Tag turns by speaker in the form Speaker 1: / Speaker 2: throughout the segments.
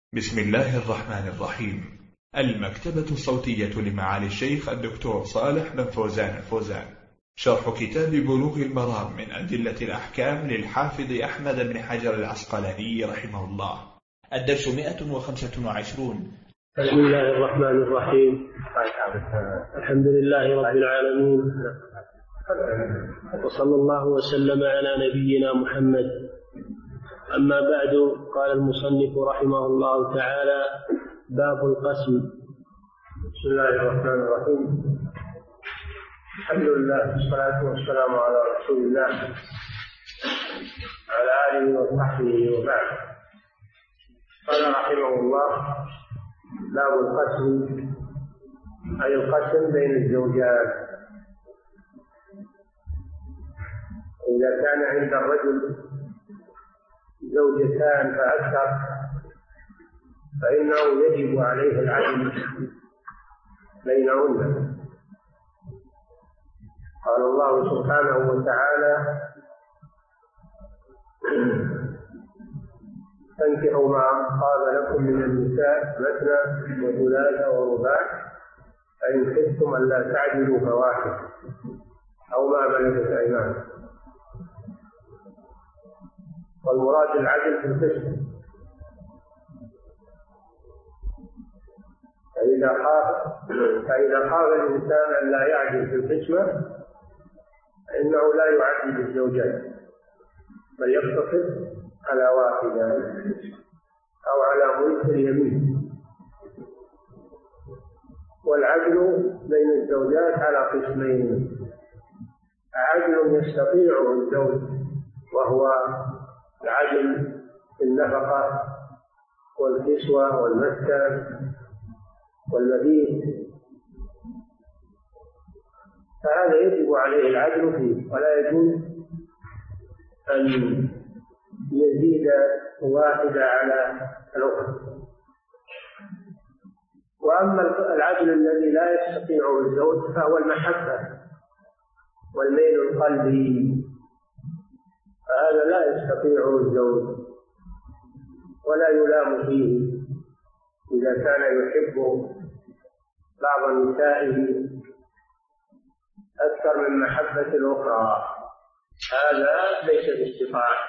Speaker 1: بسم الله الرحمن الرحيم. المكتبة الصوتية لمعالي الشيخ الدكتور صالح بن فوزان الفوزان، شرح كتاب بلوغ المرام من أدلة الأحكام للحافظ أحمد بن حجر العسقلاني رحمه الله. الدرس 125.
Speaker 2: بسم الله الرحمن الرحيم. الحمد لله رب العالمين، وصلى الله وسلم على نبينا محمد. أما بعد، قال المصنف رحمه الله تعالى: باب القسم.
Speaker 3: بسم الله الرحمن الرحيم. الحمد لله والصلاة والسلام على رسول الله وعلى آله وصحبه وبعد. قال رحمه الله: باب القسم، أي القسم بين الزوجات. إذا كان عند الرجل زوجتان فأكثر فإنه يجب عليه العدل بينهن. قال الله سبحانه وتعالى: فانكحوا ما طاب لكم من النساء مثنى وثلاث ورباع فإن خفتم ألا تعدلوا فواحد أو ما ملكت أيمانكم. والمراد العدل في القسم. فإذا خاف الإنسان أن لا يعدل في القسمة فإنه لا يعدل الزوجات، بل يقتصر على واحدة أو على ملك اليمين. والعدل بين الزوجات على قسمين: عدل يستطيعه الزوج وهو العدل في النفقة والكسوة والمسكن والمبيت، فهذا يجب عليه العدل فيه، ولا يجوز أن يزيد واحدة على الأخرى. وأما العدل الذي لا يستطيعه الزوج فهو المحبة والميل القلبي، فهذا لا يستطيعه الزوج ولا يلام فيه. إذا كان يحب بعض نسائه أكثر من محبة الأخرى، هذا ليس باستطاعة.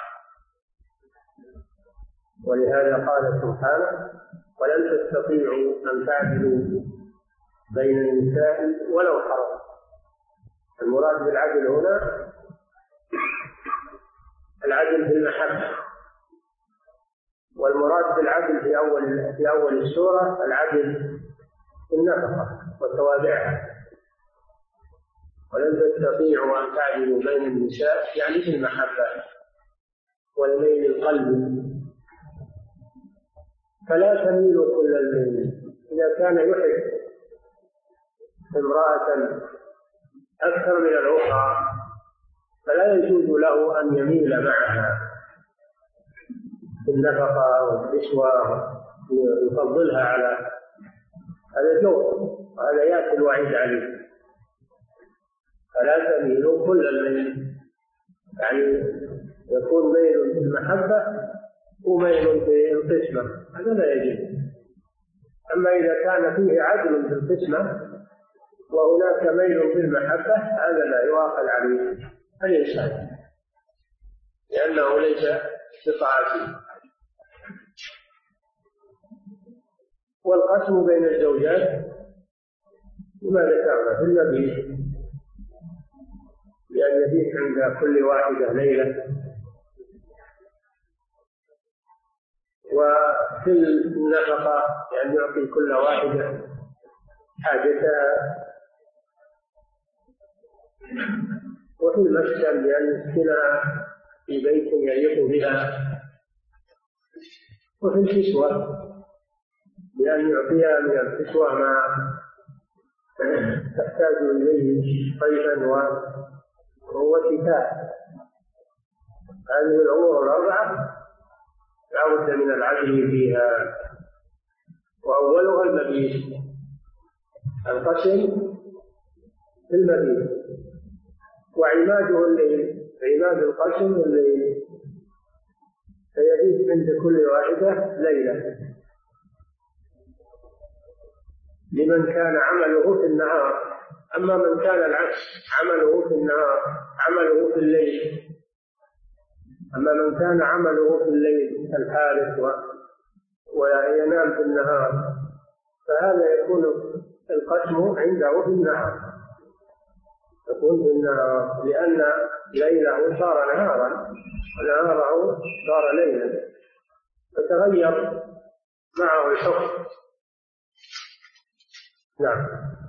Speaker 3: ولهذا قال سبحانه: ولن تستطيعوا أن تعدلوا بين النساء ولو حرصتم. المراد بالعدل هنا العدل في المحبة، والمراد بالعدل في أول السورة العدل في النفقة وتوابعها. ولن تستطيعوا أن تعدلوا بين النساء يعني في المحبة والميل القلبي، فلا تميلوا كل الميل. إذا كان يحب امرأة أكثر من الأخرى فلا يجوز له أن يميل معها في النفقة والكسوة، يفضلها على هذا جور، وهذا يأتي الوعيد عليه. فلا تميلوا كل الميل، يعني يكون ميل في المحبة وميل في القسمة، هذا لا يجوز. أما إذا كان فيه عدل في القسمة وهناك ميل في المحبة هذا لا يؤاخذ عليه الإنسان، لأنه ليس بطاعته. والقسم بين الزوجات كما ذكرنا في المبيت، لأن يبيت عند كل واحدة ليلة. وفي النفقة يعني يعطي كل واحدة حاجتها. وفي المسكن لأن يسكنها في بيت يليق بها. وفي الكسوة لأن يعطيها من الكسوة ما تحتاج إليه صيفا وهو شتاء. هذه الأمور الأربعة لا بد من العدل فيها. وأولها المبيت، القسم في المبيت، وعماده الليل. عماد القسم الليل، فيبيت عند كل واحدة ليلة لمن كان عمله في النهار. أما من كان العكس، عمله في النهار عمله في الليل، أما من كان عمله في الليل الحارث وينام في النهار، فهذا يكون القسم عنده في النهار، يكون في النهار، لأن ليله صار نهارا ونهاره صار ليلا، فتغير معه الحكم. نعم.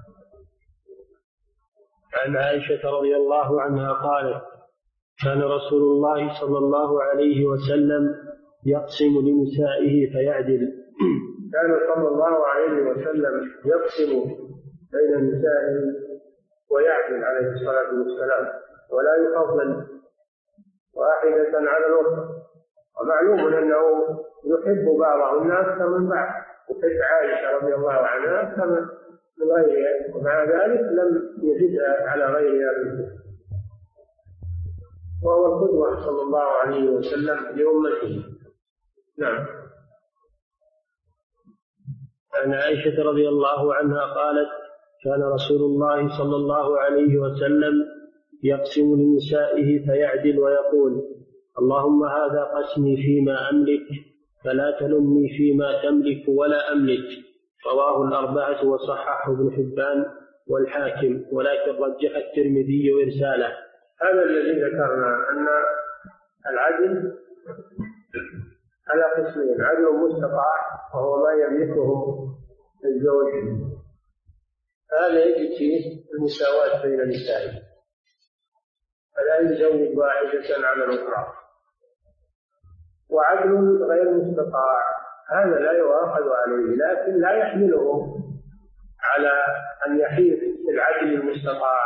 Speaker 2: عن عائشة رضي الله عنها قالت: كان رسول الله صلى الله عليه وسلم يقسم لنسائه فيعدل.
Speaker 3: كان صلى الله عليه وسلم يقسم بين نسائه ويعدل عليه الصلاة والسلام، ولا يفضل واحدة على الأخرى. ومعلوم أنه يحب بعضهن أكثر من بعض، يحب عائشة رضي الله عنها أكثر من غيرها، ومع ذلك لم يزدها على غيرها بالكفر، وهو القدوة صلى الله عليه وسلم لأمته. نعم.
Speaker 2: عن عائشة رضي الله عنها قالت: كان رسول الله صلى الله عليه وسلم يقسم لنسائه فيعدل ويقول: اللهم هذا قسمي فيما أملك فلا تلمني فيما تملك ولا أملك. رواه الأربعة وصححه ابن حبان والحاكم، ولكن رجح الترمذي إرساله.
Speaker 3: هذا الذي ذكرنا أن العدل على قسمين: عدل مستطاع وهو ما يملكه الزوج، هذا يجب فيه المساواة بين النساء، فلا يزوج واحدة على الأخرى. وعدل غير مستطاع هذا لا يؤاخذ عليه، لكن لا يحمله على أن يحيف العدل المستطاع،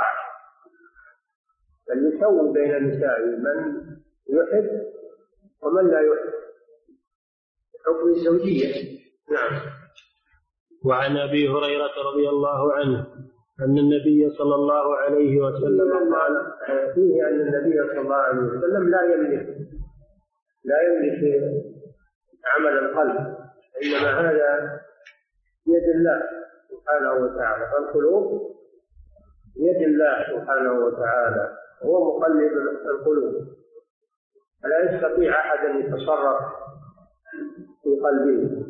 Speaker 3: بل يسوي بين النساء من يحب ومن لا يحب، حكم الزوجية. نعم.
Speaker 2: وعن أبي هريرة رضي الله عنه أن النبي صلى الله عليه وسلم قال:
Speaker 3: فيه أن النبي صلى الله عليه وسلم لا يملك عمل القلب، إنما هذا يد الله سبحانه وتعالى، فالقلوب يد الله سبحانه وتعالى، هو مقلب القلوب، فلا يستطيع أحد أن يتصرف في قلبه.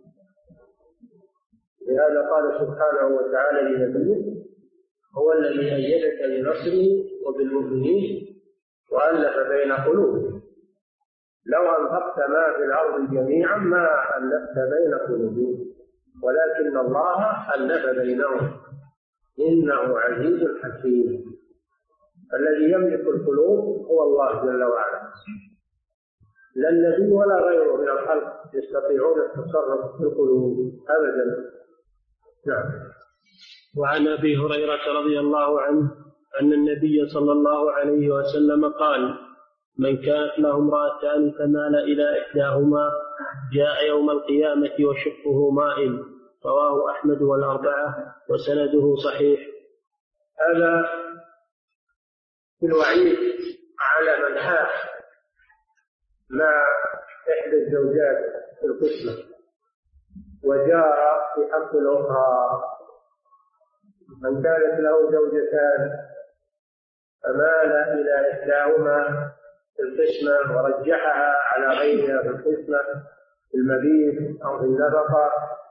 Speaker 3: لهذا قال سبحانه وتعالى لنبيه: هو الذي أيدك بنصره وبالمؤمنين وألف بين قلوبهم لو أنفقت ما في الأرض جميعا ما ألفت بين قلوبهم ولكن الله ألف بينهم إنه عزيز حكيم. الذي يملك القلوب هو الله جل وعلا، لا النبي ولا غيره من الخلق يستطيعون التصرف في القلوب أبدا. نعم.
Speaker 2: وعن أبي هريرة رضي الله عنه أن النبي صلى الله عليه وسلم قال: من كانت له امرأتان فمال إلى إحداهما جاء يوم القيامة وشقه مائل. رواه أحمد والأربعة وسنده صحيح.
Speaker 3: هذا في الوعيد على من حاف مع إحدى الزوجات في القسمة وجار في حق الأخرى. من كانت له زوجتان فمال إلى إحداهما في القسمة ورجحها على غيرها في القسمة، في المبيت أو في النفقة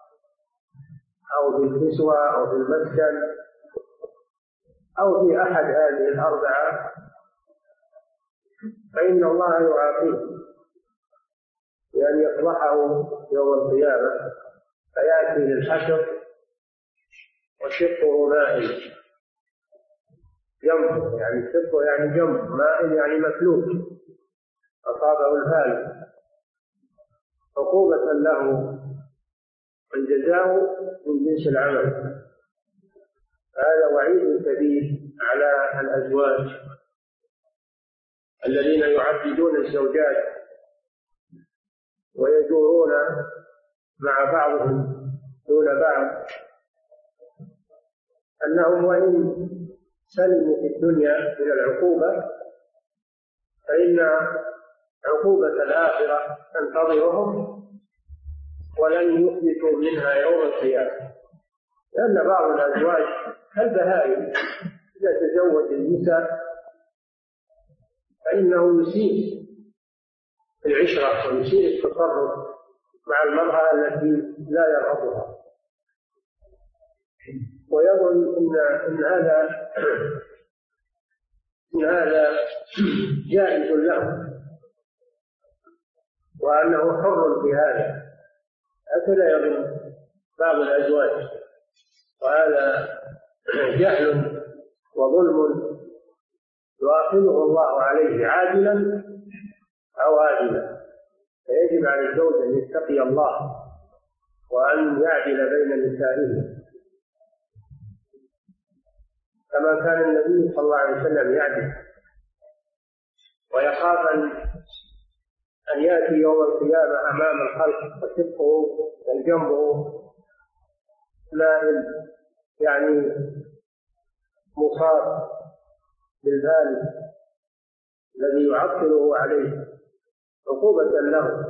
Speaker 3: أو في الكسوة أو في المسكن أو في أحد هذه الأربعة، فإن الله يعاقبه بأن يفضحه يوم القيامة فيأتي للحشر وشقه مائل، جنب يعني شقه يعني جنب، مائل يعني مفلوج أصابه الفالج، عقوبة له الجزاء من جنس العمل. هذا وعيد شديد على الأزواج الذين يعبدون الزوجات ويدورون مع بعضهم دون بعض، أنهم وإن سلموا في الدنيا من العقوبة فإن عقوبة الآخرة تنتظرهم ولن يثبتوا منها يوم القيامة. لأن بعض الأزواج كالبهائم إذا تزوج النساء فإنه يسيء العشرة ويسيء التصرف مع المرأة التي لا يرغبها، ويظن أن هذا جائز له وأنه حر في هذا، هكذا يظن بعض الأزواج، وهذا جهل وظلم يؤاخذه الله عليه عاجلا أو آجلا. فيجب على الزوج أن يتقي الله وأن يعدل بين نسائه كما كان النبي صلى الله عليه وسلم يعدل، ويخاف أن يأتي يوم القيامة أمام الخلق وشقه وجنبه نائل يعني مصاب بالذال الذي يعطله عليه عقوبة له.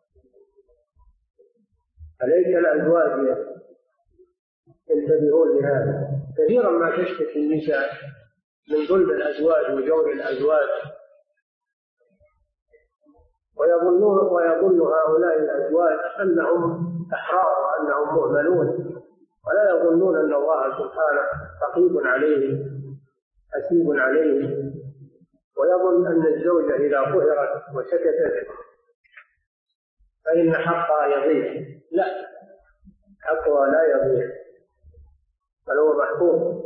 Speaker 3: عليك الأزواج ينتبهون لهذا. كثيرا ما تشتكي النساء من ظلم الأزواج وجور الأزواج، ويظن هؤلاء الأزواج أنهم أحرار وأنهم مهملون، ولا يظنون أن الله سبحانه رقيب عليهم حسيب عليهم، ويظن أن الزوجة إذا قهرت وسكتت فإن حقها يضيع. لا، حقها لا يضيع، بل هو محفوظ،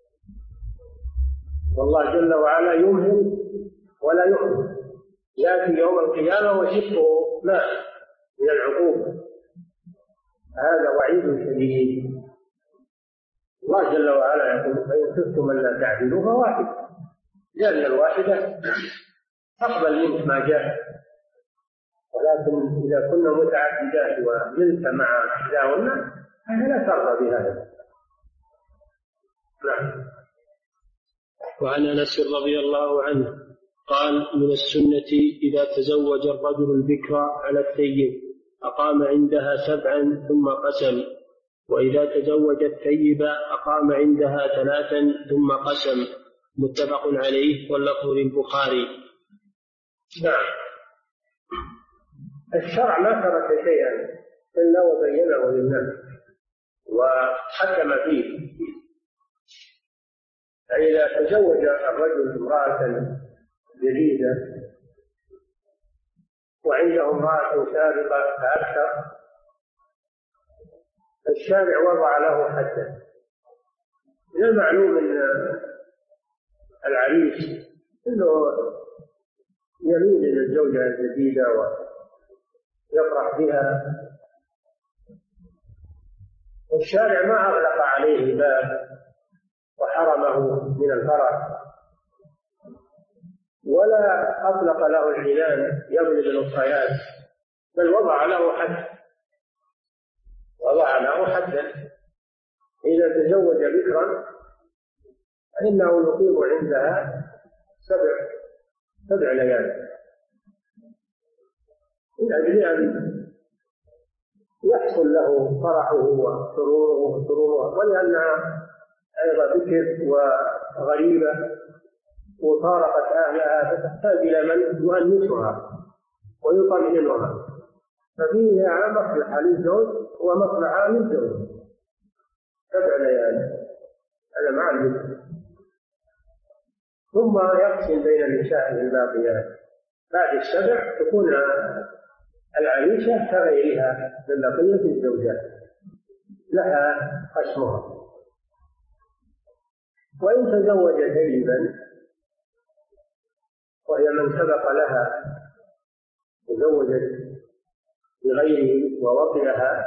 Speaker 3: والله جل وعلا يمهل ولا يهمل، يأتي يوم القيامة وشقه ماء من العقوبة. هذا وعيد شديد. الله جل وعلا يقول: فإن خفتم ألا تعدلوا فواحدة، لأن الواحدة تقبل منك ما جاء، ولكن إذا كنا متعددات وجلس مع إحداهن فهي لا ترضى بهذا. نعم.
Speaker 2: وعن أنس رضي الله عنه قال: من السنة إذا تزوج الرجل البكر على الثيب أقام عندها 7 ثم قسم، وإذا تزوج الثيب أقام عندها 3 ثم قسم. متفق عليه واللفظ للبخاري.
Speaker 3: نعم. الشرع ما ترك شيئا إلا وبينه للناس وحكم فيه. فإذا تزوج الرجل امرأة جديدة وعنده امرأة سابقة فأكثر، الشارع وضع له حدا. من المعلوم أن العريس إنه يميل إلى الزوجة الجديدة ويفرح بها، والشارع ما أغلق عليه الباب وحرمه من الفرح، ولا أطلق له العنان يضرب الأخريات، بل وضع له حدا. إذا تزوج بكرا فإنه يقيم عندها 7 ليال من أجل أن يحصل له فرحه وسروره، ولأنها أيضا بكر وغريبة وفارقت أهلها فتحتاج إلى من يؤنسها ويطمئنها، ففيها مصلحة للزوج ومصلحة للزوج. 7 ليال هذا مع البكر، ثم يقسم بين النساء الباقيات. بعد 7 تكون العريشة كغيرها من بقية الزوجات، لها قسمها. وإن تزوج ثيبا وهي من سبق لها تزوجت بغيره ووطئها،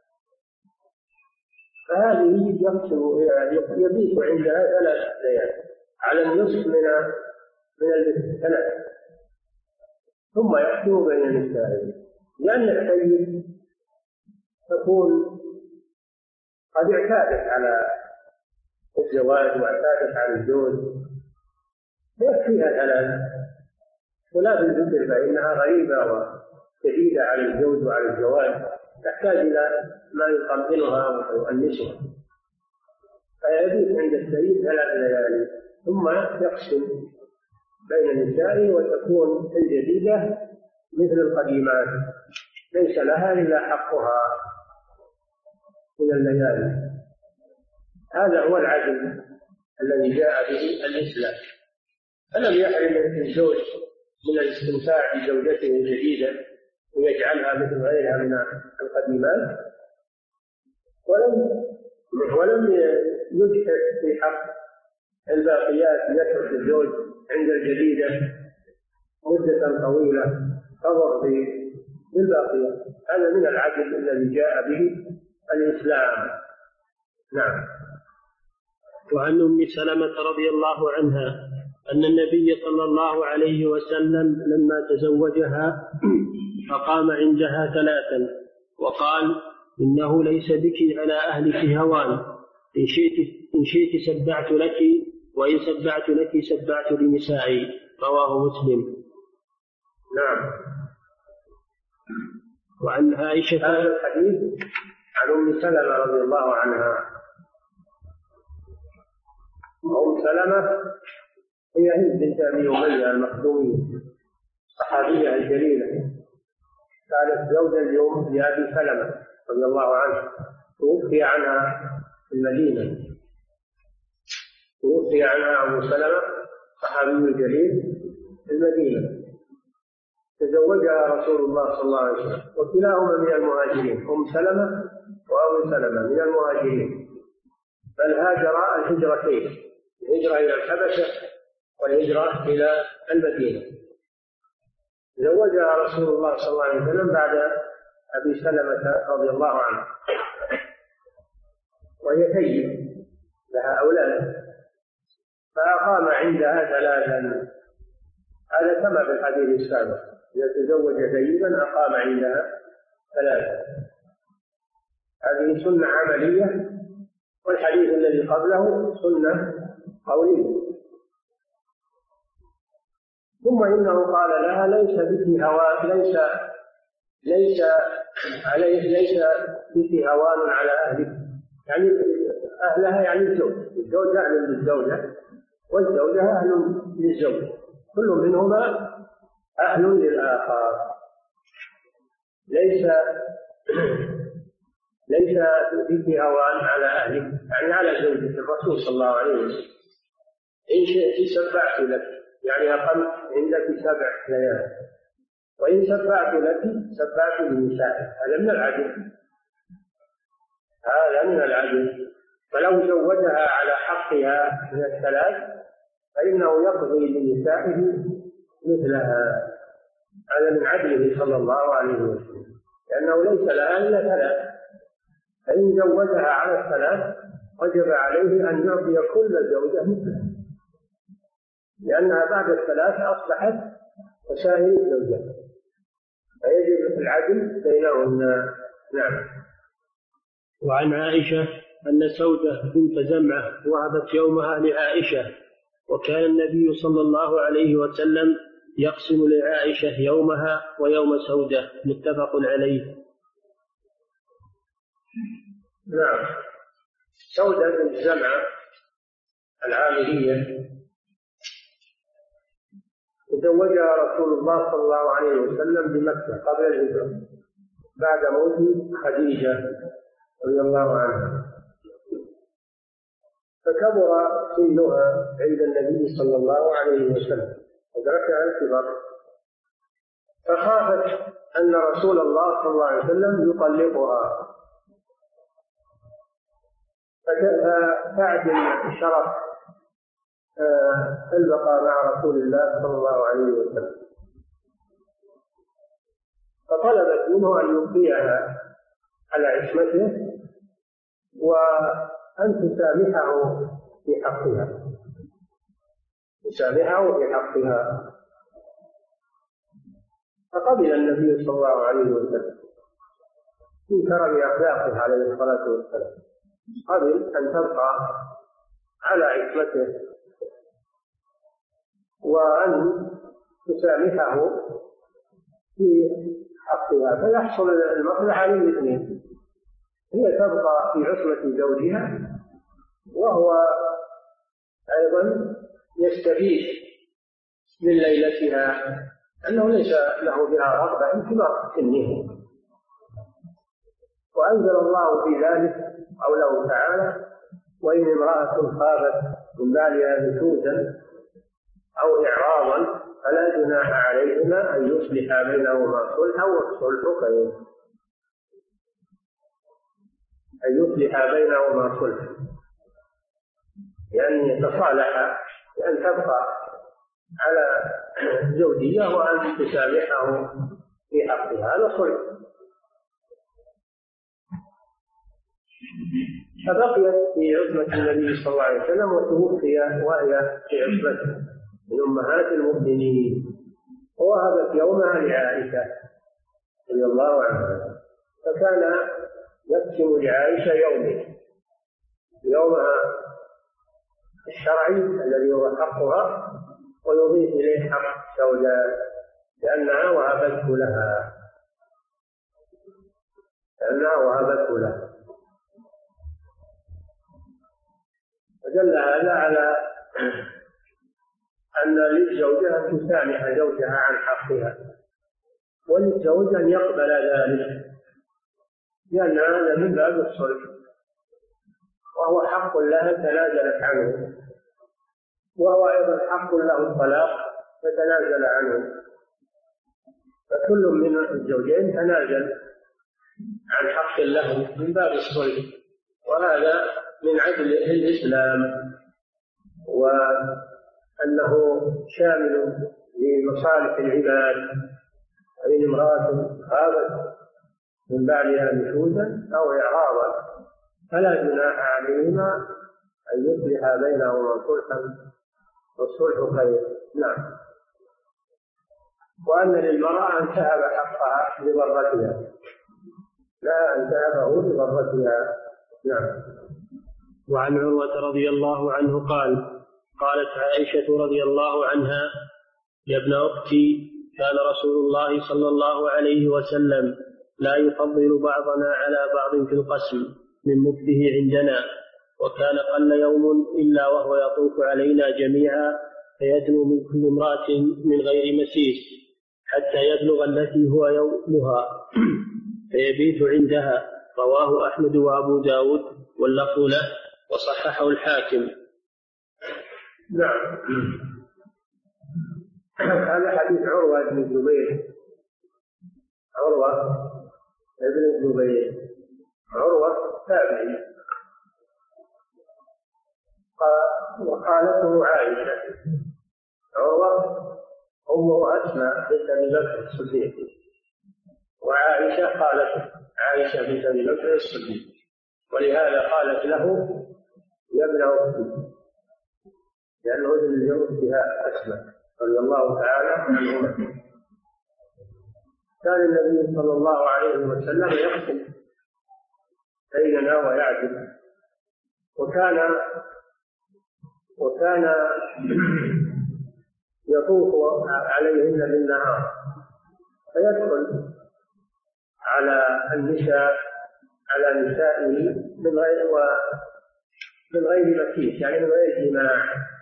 Speaker 3: فهذه يبيت عندها 3 ليال على النصف من البيت 3، ثم يحكم بين النساء، لأن الثيب تكون قد اعتادت على الزواج واعتادت على الزوج، يكفيها 3. ولا بالذكر فإنها غريبة وجديدة على الزوج وعلى الزواج، تحتاج إلى ما يطمئنها ويؤنسها. فيبيت عند السيد 3 ليالي ثم يقسم بين نسائه، وتكون الجديدة مثل القديمات ليس لها إلا حقها من الليالي. هذا هو العدل الذي جاء به الإسلام. فلم يحرم الزوج من الاستمتاع بزوجته الجديدة ويجعلها مثل غيرها من القديمات، ولم يجحف في حق الباقيات يترك الزوج عند الجديدة مدة طويلة تضر بالباقيات. هذا من العدل الذي جاء به الإسلام. نعم.
Speaker 2: وعن أم سلمة رضي الله عنها أن النبي صلى الله عليه وسلم لما تزوجها فقام عندها 3 وقال: إنه ليس بك على أهلك هوان، إن شئت سبعت لك، وإن سبعت لك سبعت لنسائي. رواه مسلم.
Speaker 3: نعم.
Speaker 2: وعن عائشة.
Speaker 3: هذا الحديث عن أم سلمة رضي الله عنها. أم سلمة هي هند بنت أبي أمية المخزومية، صحابية الجليلة، كانت زوجة اليوم لأبي سلمة رضي الله عنه، توفي عنها في المدينة. توفي عنها أبو سلمة صحابي الجليل في المدينة، تزوجها رسول الله صلى الله عليه وسلم، وكلاهما من المهاجرين. أم سلمة وأبو سلمة من المهاجرين، بل هاجرا الهجرتين، الهجرة إلى الحبشة والهجرة إلى المدينة. زوجها رسول الله صلى الله عليه وسلم بعد أبي سلمة رضي الله عنه، وهي ثيب لها أولاد، فأقام عندها 3. هذا كما في الحديث السابق، إذا تزوج ثيبا أقام عندها 3. هذه سنة عملية، والحديث الذي قبله سنة قولية. ثم إنه قال لها: ليس بك هوان، ليس بك هوان على أهلك، يعني أهلها يعني الزوج أهل للزوجة، والزوجة أهل للزوج، كل منهما أهل للآخر. ليس بك هوان على أهلك، يعني على زوجة الرسول صلى الله عليه وسلم. إن شئت سبعت لك، يعني أقمت عندك 7 ليالي، وإن سبعت لك سبعت لنسائك. هذا من العدل، هذا من العدل. فلو زوجها على حقها من 3 فإنه يقضي لنسائه مثلها. هذا من عدله صلى الله عليه وسلم، لأنه ليس لها إلا 3. فإن زوجها على 3 وجب عليه أن يعطي كل زوجة مثلها، لأنها بعد 3 أصبحت وسائر الزوجات، فيجب العدل بينهن. نعم.
Speaker 2: وعن عائشة أن سودة بنت زمعة وهبت يومها لعائشة، وكان النبي صلى الله عليه وسلم يقسم لعائشة يومها ويوم سودة. متفق عليه.
Speaker 3: نعم. سودة بنت زمعة العامرية تزوجها رسول الله صلى الله عليه وسلم بمكة قبل الهجرة بعد موت خديجة رضي الله عنها، فكبر سنها عند النبي صلى الله عليه وسلم، أدركها الكبر، فخافت أن رسول الله صلى الله عليه وسلم يطلقها، فتعدل شرف البقاء مع رسول الله صلى الله عليه وسلم، فطلبت منه أن يبقيها على عصمته وأن تسامحه في حقها، فقبل النبي صلى الله عليه وسلم من كرم أخلاقه عليه الصلاة والسلام، قبل أن تبقى على عصمته وأن تسامحه في حقها، فيحصل المصلحة للاثنين، هي تبقى في عصمة زوجها وهو أيضا يستفيد من ليلتها أنه ليس له بها رغبة انتباه سنه. وأنزل الله في ذلك قوله تعالى: وإن امرأة خافت من بالها نشوزا أو إعراضا فلا جناح عليهما أن يصلحا بينهما صلحا والصلح خير. أن يصلحا بينهما صلحا يعني يتصالحا، بأن تبقى على زوجية وأن تسامحه في حقها، هذا صلح. فبقيت في عصمة النبي صلى الله عليه وسلم وتوفي وهي في عصمته من أمهات المؤمنين، ووهبت يومها لعائشة رضي الله عنها، فكان يقسم لعائشة يومها الشرعي الذي هو حقها، ويضيف إليه حق سوداء لأنها وهبته لها. فدل هذا على أن للزوجة أن تسامح زوجها عن حقها، وللزوج أن يقبل ذلك، لأن هذا من باب الصلح، وهو حق لها تنازلت عنه، وهو أيضا حق له الطلاق فتنازل عنه، فكل من الزوجين تنازل عن حق له من باب الصلح، وهذا من عدل الإسلام، وأنه شامل لمصالح العباد. وإن امرأة خافت من بعدها نشوزا أو إعراضا فلا جناح عليهما أن يصلح بينهما صلحا والصلح خير. نعم. وأن للمرأة أن تهب حقها لضرتها، لا أن تهبه لضرتها. نعم.
Speaker 2: وعن عروة رضي الله عنه قال: قالت عائشة رضي الله عنها: يا ابن أختي، كان رسول الله صلى الله عليه وسلم لا يفضل بعضنا على بعض في القسم من مكته عندنا، وكان قل يوم إلا وهو يطوف علينا جميعا فيدنو من كل امرأة من غير مسيس حتى يبلغ التي هو يومها فيبيت عندها. رواه أحمد وأبو داود واللفظ له وصححه الحاكم.
Speaker 3: نعم. هذا حديث عروة بن الزبير. عروة تابعي، وقالته عائشة. عروة أمه أسماء بنت أبي بكر الصديق، وعائشة قالت عائشة بنت أبي بكر الصديق، ولهذا قالت له يا ابن أختي، لأنه يجوز بها أسماء رضي الله تعالى عنهما. كان النبي صلى الله عليه وسلم يقسم بيننا ويعدل، وكان يطوف عليهن بالنهار فيدخل على النساء على نسائه من غير مسيس، يعني من غير جماع.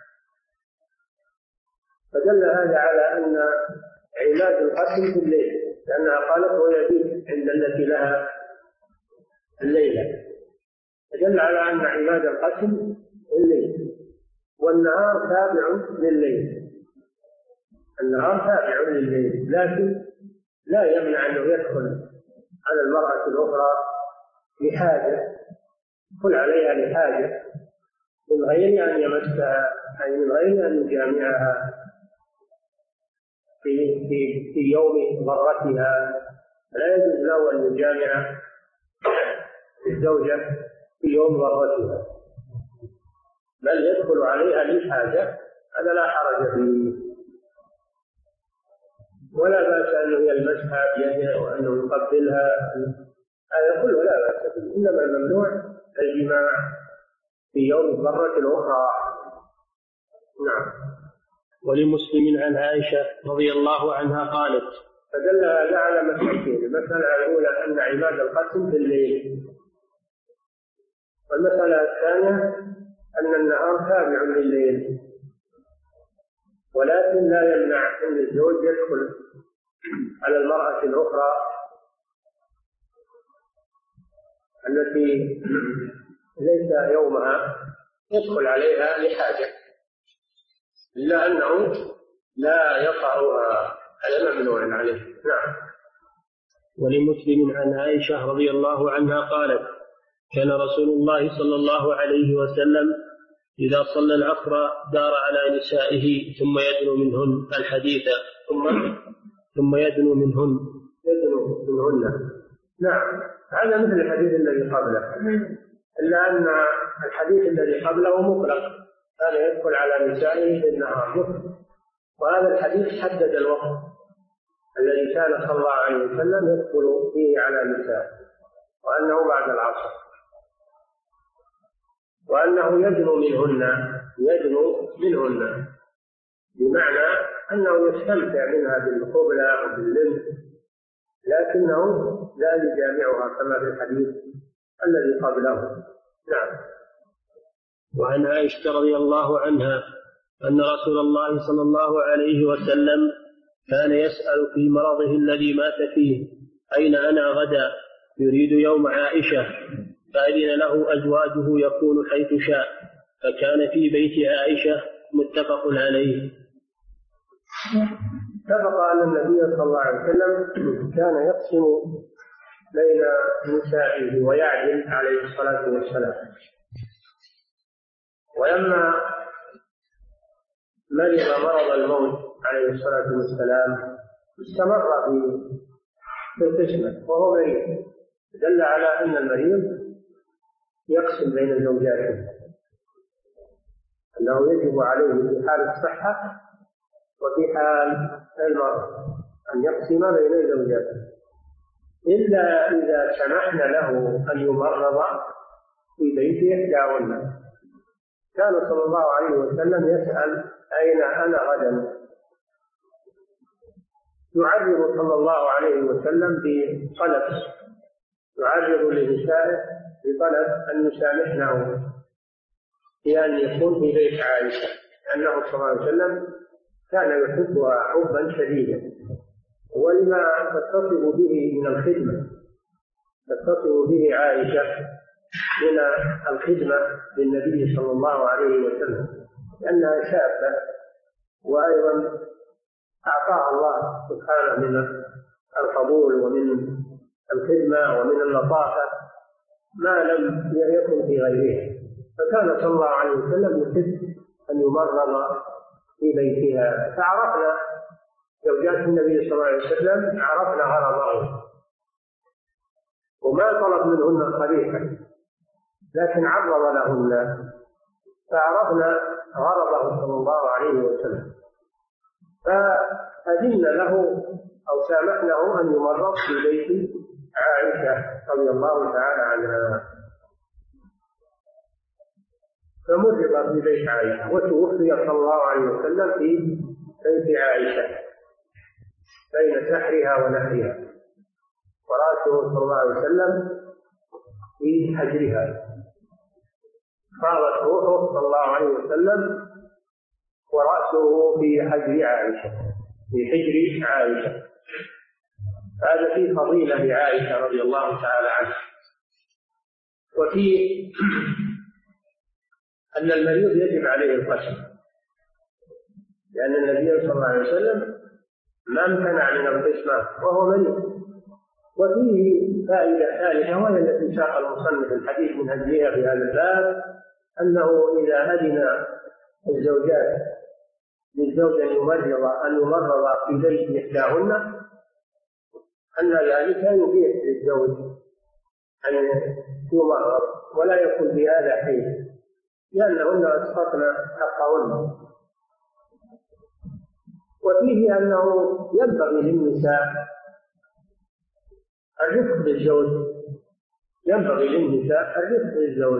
Speaker 3: فدل هذا على أن عماد القسم في الليل، لأنها قالت ويبيت عند التي لها الليلة، فدل على أن عماد القسم في الليل، والنهار تابع لليل. النهار تابع لليل، لكن لا يمنع أنه يدخل على المرأة الأخرى لحاجة، يدخل عليها لحاجة من غير أن يمسها، أي من غير أن يجامعها في يوم ضرتها. لا يجوز له أن يجامع الزوجة في يوم ضرتها، بل يدخل عليها لحاجة، هذا لا حرج فيه، ولا بأس أنه يلمسها بيده وأنه يقبلها، هذا كله لا بأس به. إنما الممنوع الجماع في يوم الضرة الأخرى. نعم.
Speaker 2: ولمسلم عن عائشة رضي الله عنها قالت:
Speaker 3: فدل هذا على مسألتين: المسألة الأولى أن عباد القسم في الليل، والمسألة الثانية أن النهار تابع لليل، ولكن لا يمنع أن الزوج يدخل على المرأة الأخرى التي ليس يومها، يدخل عليها لحاجة، إلا أنه لا يطأها، هذا ممنوع عليه. نعم.
Speaker 2: ولمسلم عن عائشة رضي الله عنها قالت: كان رسول الله صلى الله عليه وسلم إذا صلى العصر دار على نسائه ثم يدنو منهن الحديث ثم يدنو منهن.
Speaker 3: نعم، هذا مثل الحديث الذي قبله، إلا أن الحديث الذي قبله مطلق، كان يدخل على نسائه في النهار، وهذا الحديث حدد الوقت الذي كان صلى الله عليه وسلم يدخل فيه على نسائه، وأنه بعد العصر، وأنه يدنو منهن بمعنى أنه يستمتع منها بالقبلة وباللمس، لكنه لا يجامعها كما في الحديث الذي قبله. نعم.
Speaker 2: وعن عائشة رضي الله عنها أن رسول الله صلى الله عليه وسلم كان يسأل في مرضه الذي مات فيه: أين أنا غدا؟ يريد يوم عائشة، فأذن له أزواجه يكون حيث شاء، فكان في بيت عائشة. متفق عليه.
Speaker 3: اتفق أن النبي صلى الله عليه وسلم كان يقسم بين نسائه ويعدل عليه الصلاة والسلام، ولما مرض الموت عليه الصلاة والسلام استمر في القسمة وهو مريض، دل على أن المريض يقسم بين زوجاته، أنه يجب عليه في حال الصحة وفي حال المرض أن يقسم بين زوجاته، إلا إذا سمحنا له أن يمرض في بيت إحداهن. كان صلى الله عليه وسلم يسأل: أين أنا غدا؟ يعرض صلى الله عليه وسلم بطلب، يعرض لنسائه بطلب أن يسامحنه في أن يكون في بيت عائشة، لأنه صلى الله عليه وسلم كان يحبها حبا شديدا، ولما تتصف به من الخدمة، تتصف به عائشة من الخدمة للنبي صلى الله عليه وسلم، لأنها شابة، وأيضا أعطاها الله سبحانه من القبول ومن الخدمة ومن اللطافة ما لم يكن في غيرها، فكان صلى الله عليه وسلم يحب أن يمرض في بيتها. فعرفنا زوجات النبي صلى الله عليه وسلم، عرفنا غرضه، وما طلب منهن الخليفة، لكن عرض لهن، فعرفنا غرضه صلى الله عليه وسلم، فأذن له أو سامحناه أن يمرض في بيت عائشة رضي الله تعالى عنها، فمرض في بيت عائشة، وتوفي صلى الله عليه وسلم في بيت عائشة بين سحرها ونحرها، ورأسه صلى الله عليه وسلم في حجرها، فاضت روحه صلى الله عليه وسلم ورأسه في حجر عائشة، في حجر عائشة. هذا فيه فضيلة لعائشة رضي الله تعالى عنها. وفي أن المريض يجب عليه القسم، لأن النبي صلى الله عليه وسلم ما امتنع من القسمة وهو مريض. وفيه فائدة ثالثة، وهي التي ساق المصنف الحديث من أجلها في هذا الباب، أنه إذا أذن الزوجات للزوج أن يمرض في بيت إحداهن، أن ذلك يبيح للزوج أن يمرض ولا يكون بهذا حيث، لأنهن أسقطن حقهن. وفيه أنه ينبغي للنساء الرفق بالزوج، ينبغي للنساء الرفق بالزوج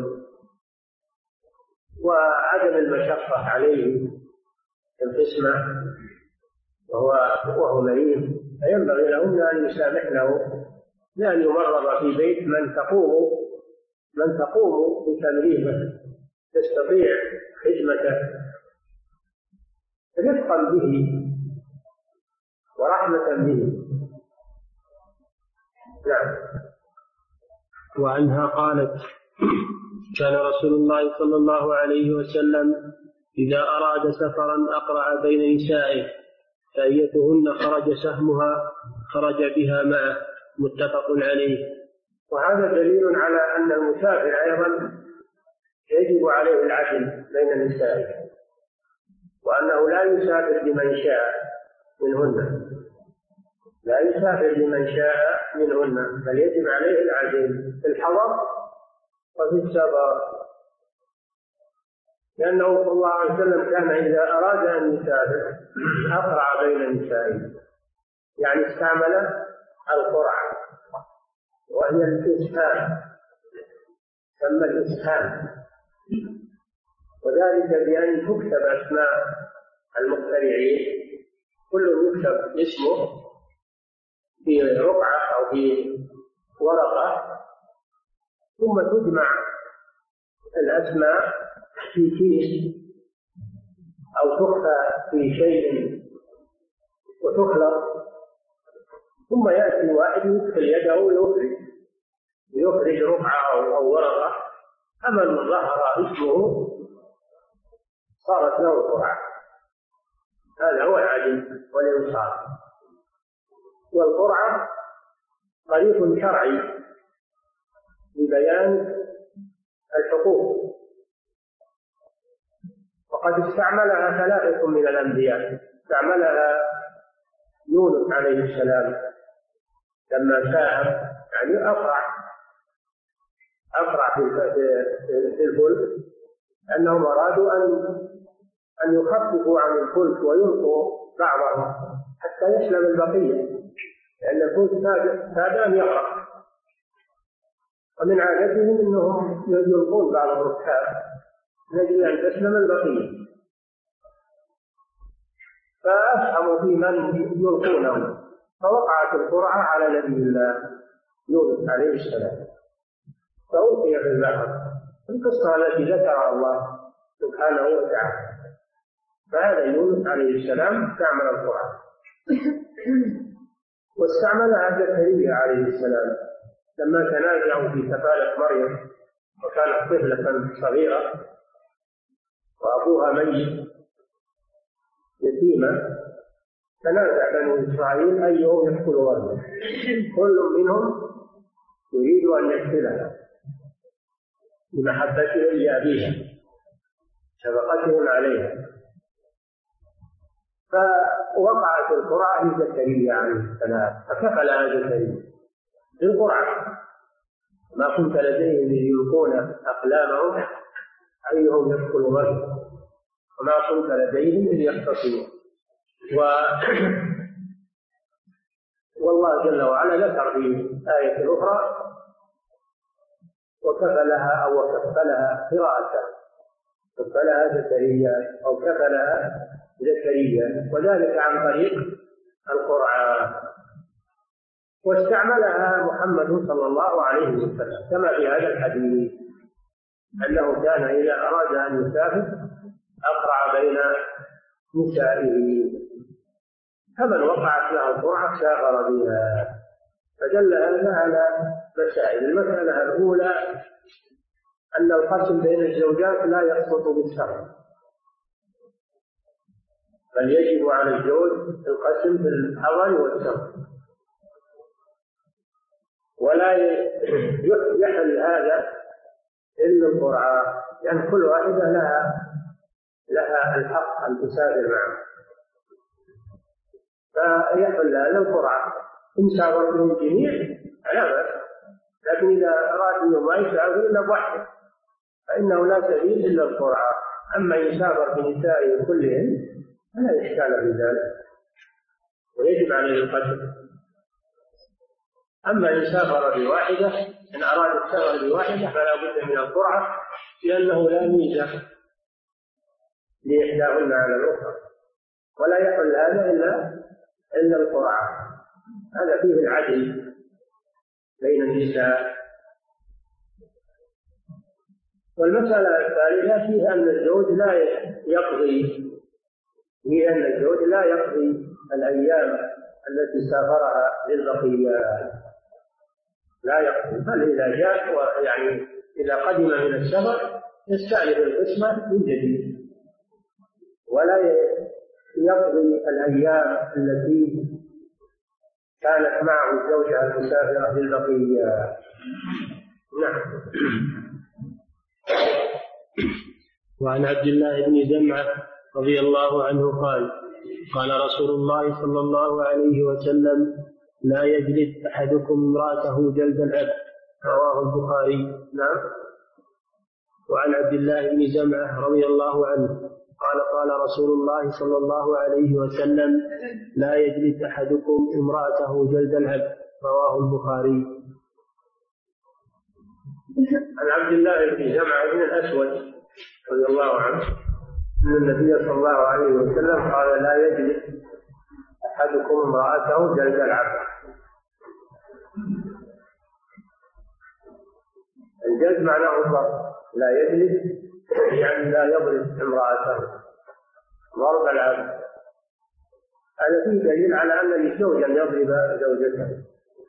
Speaker 3: وعدم المشقة عليه في القسمة وهو مريض، فينبغي لهن أن يسامحنه لأن يمرض في بيت من تقوم بتمريضه، تستطيع خدمته رفقا به ورحمة به. نعم.
Speaker 2: وعنها قالت: كان رسول الله صلى الله عليه وسلم إذا أراد سفرا أقرع بين نسائه، فأيتهن خرج سهمها خرج بها معه، متفق عليه.
Speaker 3: وهذا دليل على أن المسافر أيضا يجب عليه العدل بين نسائه، وأنه لا يسافر لمن شاء منهن، لا يسافر لمن شاء منهن، بل يجب عليه العدل في الحضر وفي السفر، لأنه صلى الله عليه وسلم كان إذا أراد أن يسافر أقرع بين نسائه، يعني استعمل القرعة، وهي الإسهام، سمى الإسهام، وذلك بأن تكتب أسماء المقترعين، كل يكتب اسمه في رقعة أو في ورقة، ثم تجمع الأسماء في كيس أو تخفى في شيء وتخلط، ثم يأتي واحد يدخل يده ويخرج رقعة أو ورقة، فمن ظهر اسمه صارت له قرعة. هذا هو العدل والإنصاف. والقرعة طريق شرعي لبيان الحقوق، وقد استعملها 3 من الأنبياء. استعملها يونس عليه السلام لما ساهم، يعني أقرع في الفلك، أنهم أرادوا أن يخففوا عن الفلك ويلقوا بعضهم حتى يسلم البقية، لأن الفلك كاد أن يغرق، ومن عادتهم أنهم يلقون بعض الركاب لأجل أن تسلم البقية، فأسهموا في من يلقونه، فوقعت القرعة على نبي الله يونس عليه السلام، فألقي في البحر، القصة التي ذكرها الله سبحانه وتعالى. فهذا يونس عليه السلام استعمل القرعة. واستعملها زكريا عليه السلام لما تنازعوا في كفالة مريم، وكانت طفلة صغيرة وأبوها ميت يتيمة، تنازع بنو إسرائيل أيهم يدخل مريم، كل منهم يريد أن يقتلها بمحبتهم لأبيها، شفقتهم عليها، فوقعت القرعة لزكريا عليه السلام، فكفلها زكريا بالقرعة. ما كنت لديهم إذ يلقون أقلامهم أيهم يدخل مريم، وما كنت لديهم إذ يختصمون. والله جل وعلا ذكر في آية أخرى: وكفلها أو وكفلها قراءة، كفلها زكريا أو كفلها زكريا، وذلك عن طريق القرعة. واستعملها محمد صلى الله عليه وسلم كما في هذا الحديث، أنه كان إذا أراد أن يسافر أقرع بين نسائه، فمن وقعت له القرعة سافر بها. فدل هذا على مسائل. المسألة الأولى أن القسم بين الزوجات لا يسقط بالسفر، بل يجب على الزوج القسم في الحضر والسفر، ولا يحل هذا إلا القرعة، لأن كل واحدة لها الحق أن تسافر معه، فيحل هذا القرعة. إن سافرتم الجميع لا بأس، لكن إذا أراد أنه ما يسافر إلا بواحدة فإنه لا سبيل إلا القرعة. أما يسافر بنسائه كلهم فلا إشكال في ذلك، ويجب عليه القسم. أما إن سافر بواحدة، إن أراد السفر بواحدة فلا بد من القرعة، لأنه لا ميزة لإحداهن على الأخرى، ولا يحل هذا إلا القرعة. هذا فيه العدل بين النساء. والمسألة الثالثة فيها أن الزوج لا يقضي الأيام التي سافرها للبقية، لا يقضي، بل إذا جاء ويعني إذا قدم من السفر يستأنف القسمة من جديد، ولا يقضي الأيام التي كانت معه الزوجة المسافرة للبقية. نعم.
Speaker 2: وعن عبد الله بن جمعة رضي الله عنه قال قال رسول الله صلى الله عليه وسلم: لا يجلد أحدكم امرأته جلد العبد، رواه البخاري.
Speaker 3: نعم.
Speaker 2: وعن عبد الله بن جمعة رضي الله عنه قال رسول الله صلى الله عليه وسلم: لا يجلد أحدكم امرأته جلد العبد، رواه البخاري.
Speaker 3: عن عبد الله بن جمعة بن الأسود رضي الله عنه أن النبي صلى الله عليه وسلم قال: لا يجلد أحدكم امرأته جلد العبد. الجلد معناه الضرب، لا يجلد يعني لا يضرب امرأته ضرب العبد. هذا فيه دليل على أن للزوج أن يضرب زوجته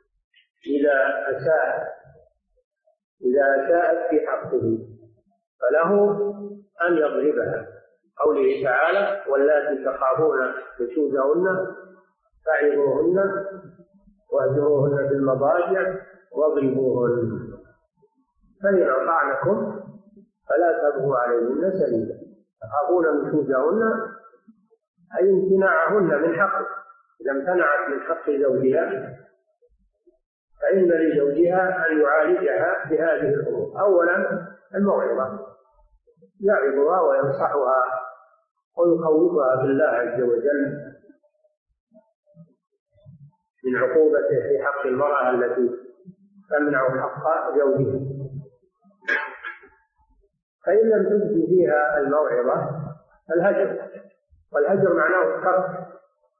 Speaker 3: إذا أساءت في حقه، فله أن يضربها. قوله تعالى: واللاتي تخافون نشوزهن فاعظوهن واهجروهن في المضاجع واضربوهن، فإن أطعنكم فلا تبغوا عليهن سبيلا. تخافون نشوزهن أي امتناعهن من حقه، إذا امتنعت من حق زوجها فإن لزوجها أن يعالجها بهذه الأمور. أولا الموعظة، يعظها وينصحها ويخوفها بالله عز وجل من عقوبته في حق المرأة التي تمنع حق زوجها. فإن لم تجد فيها الموعظة الهجر، والهجر معناه الترك،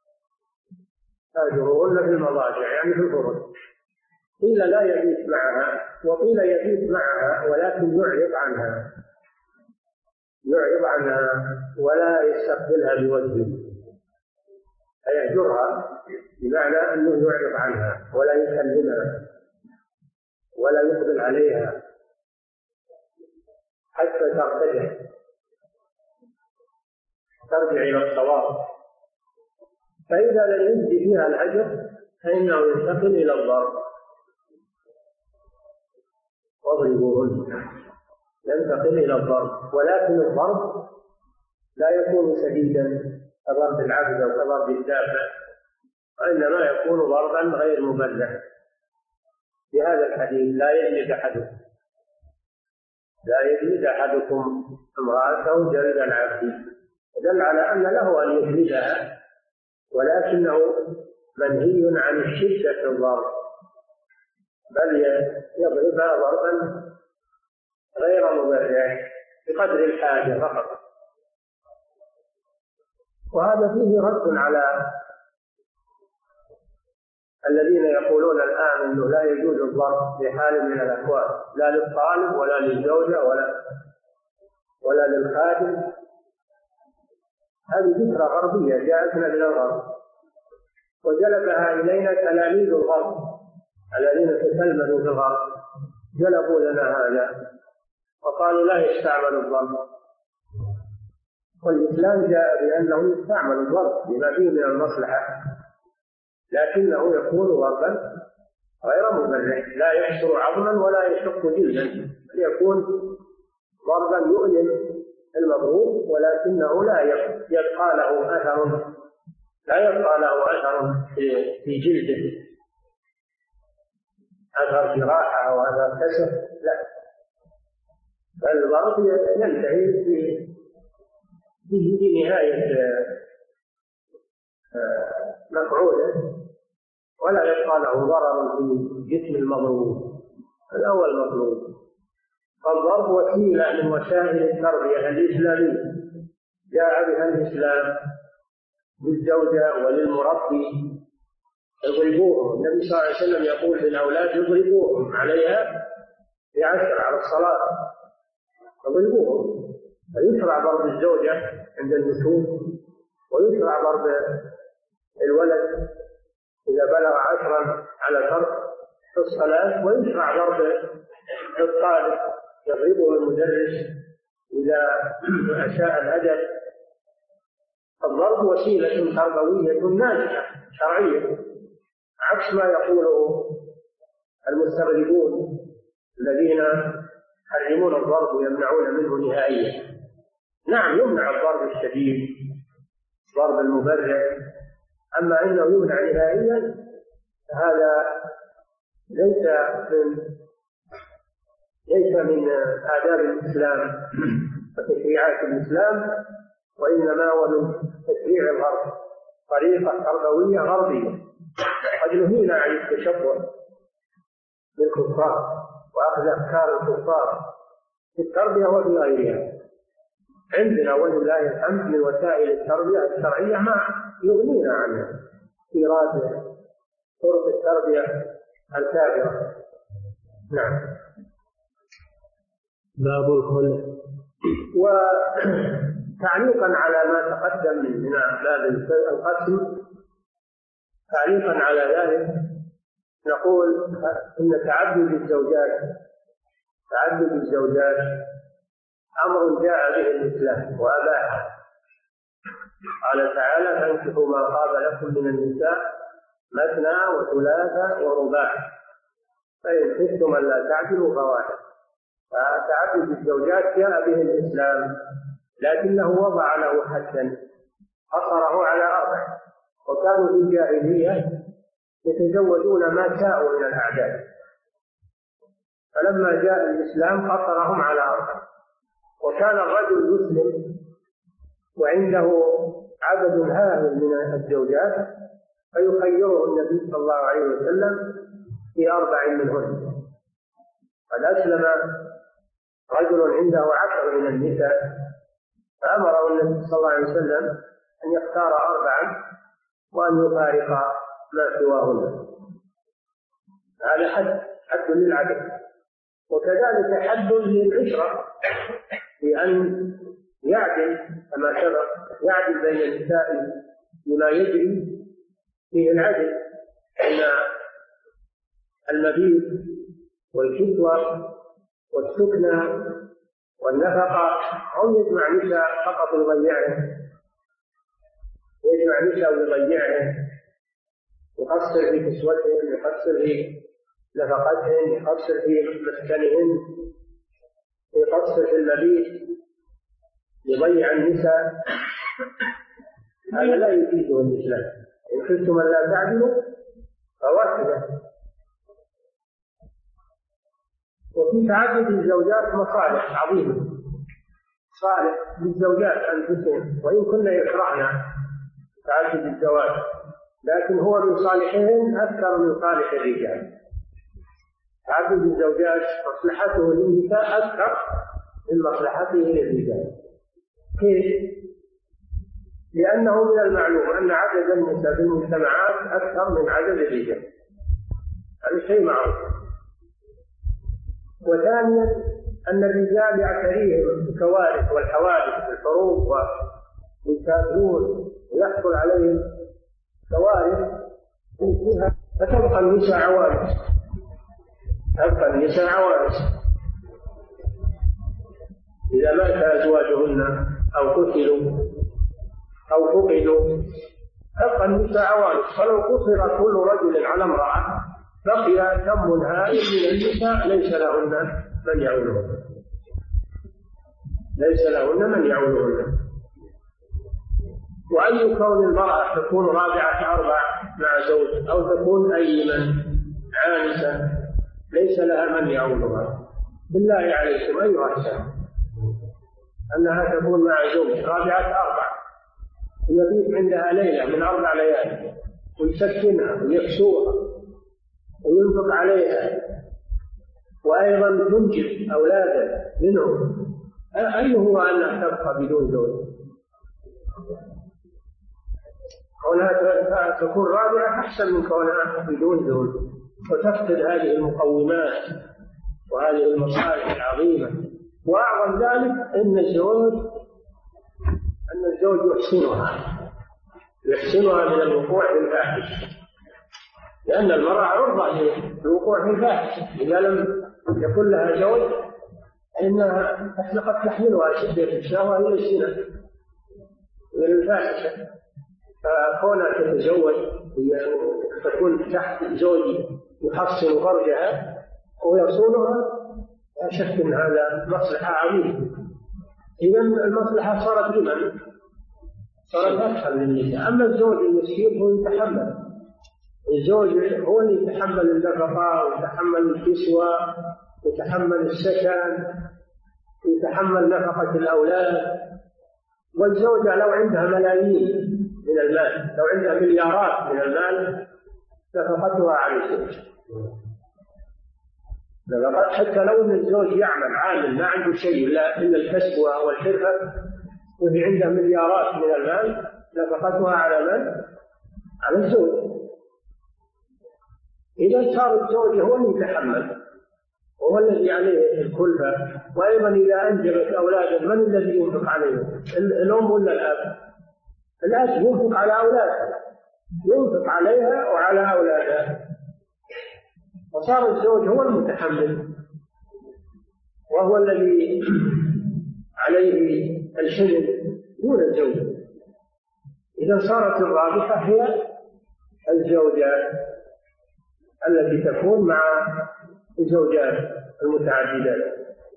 Speaker 3: هاجروهن في المضاجع يعني في الفروج. قيل لا يبيت معها وقيل يبيت معها ولكن يعرض عنها ولا يستقبلها بوجهه، فيهجرها بمعنى أنه يعرض عنها ولا يكلمها ولا يقبل عليها حتى ترجع إلى الصواب. فإذا لم يجد فيها الهجر فإنه ينتقل إلى الضرب، واضربوهن، ينتقل إلى الضرب. ولكن الضرب لا يكون شديدا كضرب العبد أو كضرب الدابة، وإنما يكون ضربا غير مبرح. في هذا الحديث: لا يجلد أحدكم امرأته جلد العبد، دل على أن له أن يجلدها، ولكنه منهي عن الشدة في الضرب، بل يضربها ضربا غير مبرح بقدر الحاجة فقط. وهذا فيه رد على الذين يقولون الآن أنه لا يجوز الضرب في حال من الأحوال، لا للطالب ولا للزوجة ولا للخادم. هذه فكرة غربية جاءتنا من الغرب، وجلبها إلينا تلاميذ الغرب الذين تتلمذوا في الغرب، جلبوا لنا هذا وقالوا لا يستعمل الضرب. والإسلام جاء بأنه يستعمل الضرب بما فيه من المصلحة، لكنه يكون ضربا غير مبرح، لا يكسر عظما ولا يشق جلدا، يكون ضربا يؤلم المضروب ولكنه لا يبقى له أثر في جلده، أثر جراحة أو أثر كسر، لا، بل الضرب ينتهي بنهاية مفعوله ولا يبقى له ضرر في جسم المضروب. هذا هو المطلوب. فالضرب وسيلة من وسائل التربية الإسلامية جاء بها الإسلام للزوجة وللمربي. يضربوهم، النبي صلى الله عليه وسلم يقول للأولاد: يضربوهم عليها ب10 على الصلاة، يضربوهم. فيشرع ضرب الزوجة عند النشوز، ويشرع ضرب الولد إذا بلغ 10 على ترك في الصلاة، ويشرع ضرب الطالب، يضربه المدرس إذا أساء الأدب. الضرب وسيلة تربوية ناجحة شرعية، عكس ما يقوله المستغربون الذين يحرمون الضرب ويمنعون منه نهائيا. نعم يمنع الضرب الشديد، ضرب المبرح، أما أنه يمنع نهائيا هذا ليس من آداب الإسلام وتشريعات الإسلام، وإنما هو من تشريع الغرب، طريقة تربوية غربية. قد نهينا عن التشبه بالكفار وأخذ أفكار الكفار في التربية وفي غيرها. عندنا ولله الحمد من وسائل التربية الشرعية ما يغنينا عنها، إيراد طرق التربية الكافرة. نعم.
Speaker 2: باب الخلع.
Speaker 3: وتعليقا على ما تقدم من باب القسم، تعليقا على ذلك نقول إن تعدد الزوجات أمر جاء به الإسلام وأباحه. قال تعالى: فانكحوا ما طاب لكم من النساء مثنى وثلاث ورباع فإن خفتم ألا تعدلوا فواحد. فتعدد الزوجات جاء به الإسلام، لكنه وضع له حدا قصره على 4. وكانوا في الجاهلية يتزوجون ما شاءوا من الأعداد، فلما جاء الإسلام قصرهم على 4. وكان الرجل يسلم وعنده عدد هائل من الزوجات فيخيره النبي صلى الله عليه وسلم في 4 منهن. قد أسلم رجل عنده 10 من النساء فأمره النبي صلى الله عليه وسلم أن يختار 4 وأن يفارق ما سواهن. هذا حد للعدد. وكذلك حد للعشرة، بأن يعدل كما سبق، يعدل بين النساء بما يجري فيه العدل، أن المبيت والكسوة والسكنى والنفقة، أو يجمع نساء فقط ويضيعهن، يجمع نساء ويضيعهن، يقصر في كسوتهن، يقصر في نفقتهن، يقصر في مسكنهن، يقصر في المبيت، يضيع النساء. هذا لا يفيده الإسلام. إن خفتم ألا تعدلوا فواحدة. وفي تعدد الزوجات مصالح عظيمة، صالح للزوجات أنفسهم وإن كنا يكرهنا تعدد الزواج، لكن هو من صالحهم أكثر من صالح الرجال. تعدد الزوجات مصلحته للنساء أكثر من مصلحته للرجال. كيف؟ لأنه من المعلوم أن عدد النساء في المجتمعات أكثر من عدد الرجال، هذا شيء معروف. وثانيا أن الرجال يعتريهم الكوارث والحوادث والحروب ويسافرون ويحصل عليهم كوارث فيها، فتبقى النساء عوانس، تبقى النساء عوانس. إذا مات أزواجهن أو قتلوا أو فقدوا تبقى النساء عوانس. فلو قصر كل رجل على امرأة بقي كم هائل من النساء ليس لهن من يعولهن، ليس لهن من يعولهن. وأي كون المرأة تكون رابعة 4 مع زوج، أو تكون أيما عانسة ليس لها من يعولها. بالله عليكم أيها السلام أنها تكون مع زوج رابعة 4 ويبيت عندها ليلة من 4 ليالي ويسكنها ويكسوها وينفق عليها وأيضا تنجب أولادا منهم، أي هو أنها تبقى بدون زوج؟ كونها تكون رابعة أحسن من كونها بدون زوج وتفقد هذه المقومات وهذه المصالح العظيمة وأعظم ذلك أن الزوج يحسنها من الوقوع في الفاحشة، لأن المرأة عرضة للوقوع في الفاحشة إذا لم يكن لها زوج، إنها قد تحملها شدة الشهوة إلى الزنا إلى الفاحشة. فكونها تتزوج تكون تحت زوج يحصن فرجها ويصونها، لا شك أن هذا مصلحة عظيمة. إذا المصلحة صارت لمن؟ صارت أسهل للنساء. أما الزوج المسكين هو يتحمل، الزوج هو اللي يتحمل النفقة ويتحمل الكسوة ويتحمل السكن ويتحمل نفقة الأولاد. والزوجة لو عندها ملايين من المال، لو عندها مليارات من المال، نفقتها على الزوج. حتى لو ان الزوج يعمل عامل ما عنده شيء الا الكسب والحرفه وهي عنده مليارات من المال، نفقتها على من؟ على الزوج. اذا صار الزوج هو اللي يتحمل وهو الذي عليه الكلفه. وايضا اذا انجبت اولادا من الذي ينفق عليهم؟ الام ولا الاب؟ الاب ينفق على اولادها، ينفق عليها وعلى اولادها، وصار الزوج هو المتحمل وهو الذي عليه الحمل دون الزوج. إذا صارت الرابحة هي الزوجات التي تكون مع الزوجات المتعددات.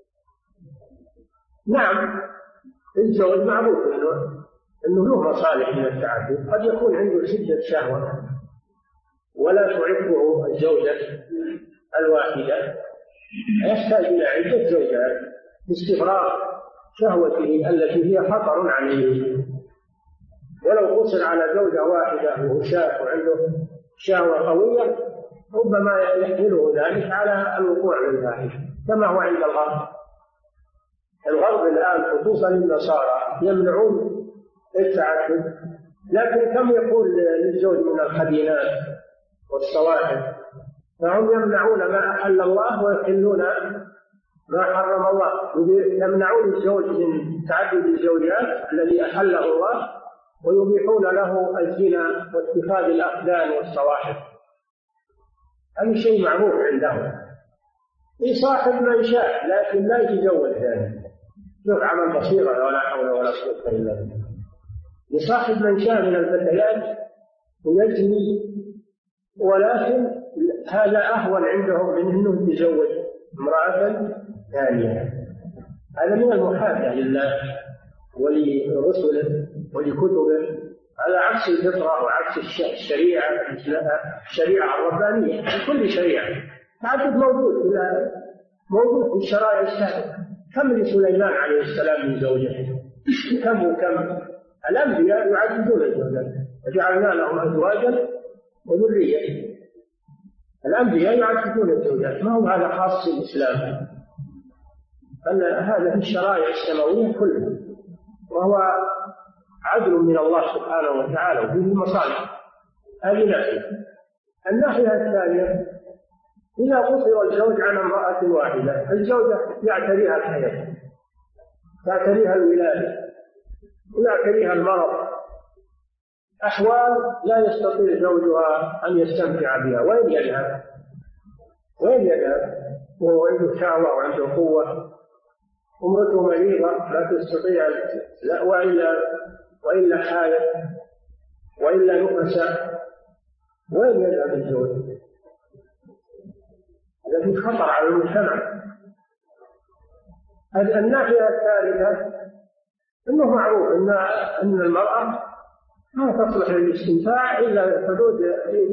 Speaker 3: نعم الزوج معروف أنه له مصالح من التعدد، قد يكون عنده شدة شهوة ولا تعبه الزوجة الواحدة، يحتاج إلى عدة زوجات لاستفراغ شهوته التي هي خطر عليه. ولو قصر على زوجة واحدة وهو شاب وعنده شهوة قوية ربما يحمله ذلك على الوقوع في الفاحشة، كما هو عند الغرب. الغرب الآن خصوصا النصارى يمنعون التعدد، لكن كم يكون للزوج من الخدينات والصواحب، فهم يمنعون ما أحل الله ويحلون ما حرم الله. يمنعون الزوج من تعدد الزوجات الذي أحله الله ويبيحون له الزنا واتخاذ الأخدان والصواحب. هذا شيء معروف عندهم. يصاحب من شاء لكن لا يتزوج ذلك. شوف عمل بصيرة ولا حول ولا قوة إلا بالله. يصاحب من شاء من الفتيات ويزني، ولكن هذا أهون عندهم من أنه يتزوج امرأة ثانية. هذا من المحادة لله ولرسله ولكتبه، هذا عكس الفطرة وعكس الشريعة الربانية. كل شريعة تعدد موجود في الشرائع السابقة. كم لسليمان عليه السلام من زوجته؟ كم وكم. الأنبياء يعددون الزوجات وجعلنا لهم أزواجا وذرية. الأنبياء يعددون الزوجات، ما هو هذا خاص بالإسلام، أن هذا في الشرائع السماوية كلها، وهو عدل من الله سبحانه وتعالى وفيه مصالح. هذه ناحية. الناحية الثانية إذا قصر الزوج عن امرأة واحدة، الزوجة يعتريها الحياة، يعتريها الولادة، يعتريها المرض، أحوال لا يستطيع زوجها أن يستمتع بها. وين يذهب؟ وهو عنده شهوة وعنده قوة، امرته مريضة لا تستطيع، لا وإلا حالة وإلا نفسا، وين يذهب الزوج؟ هذا في خطر على المجتمع. الناحية الثالثة أنه معروف أن المرأة ما تصلح للاستمتاع إلا حدود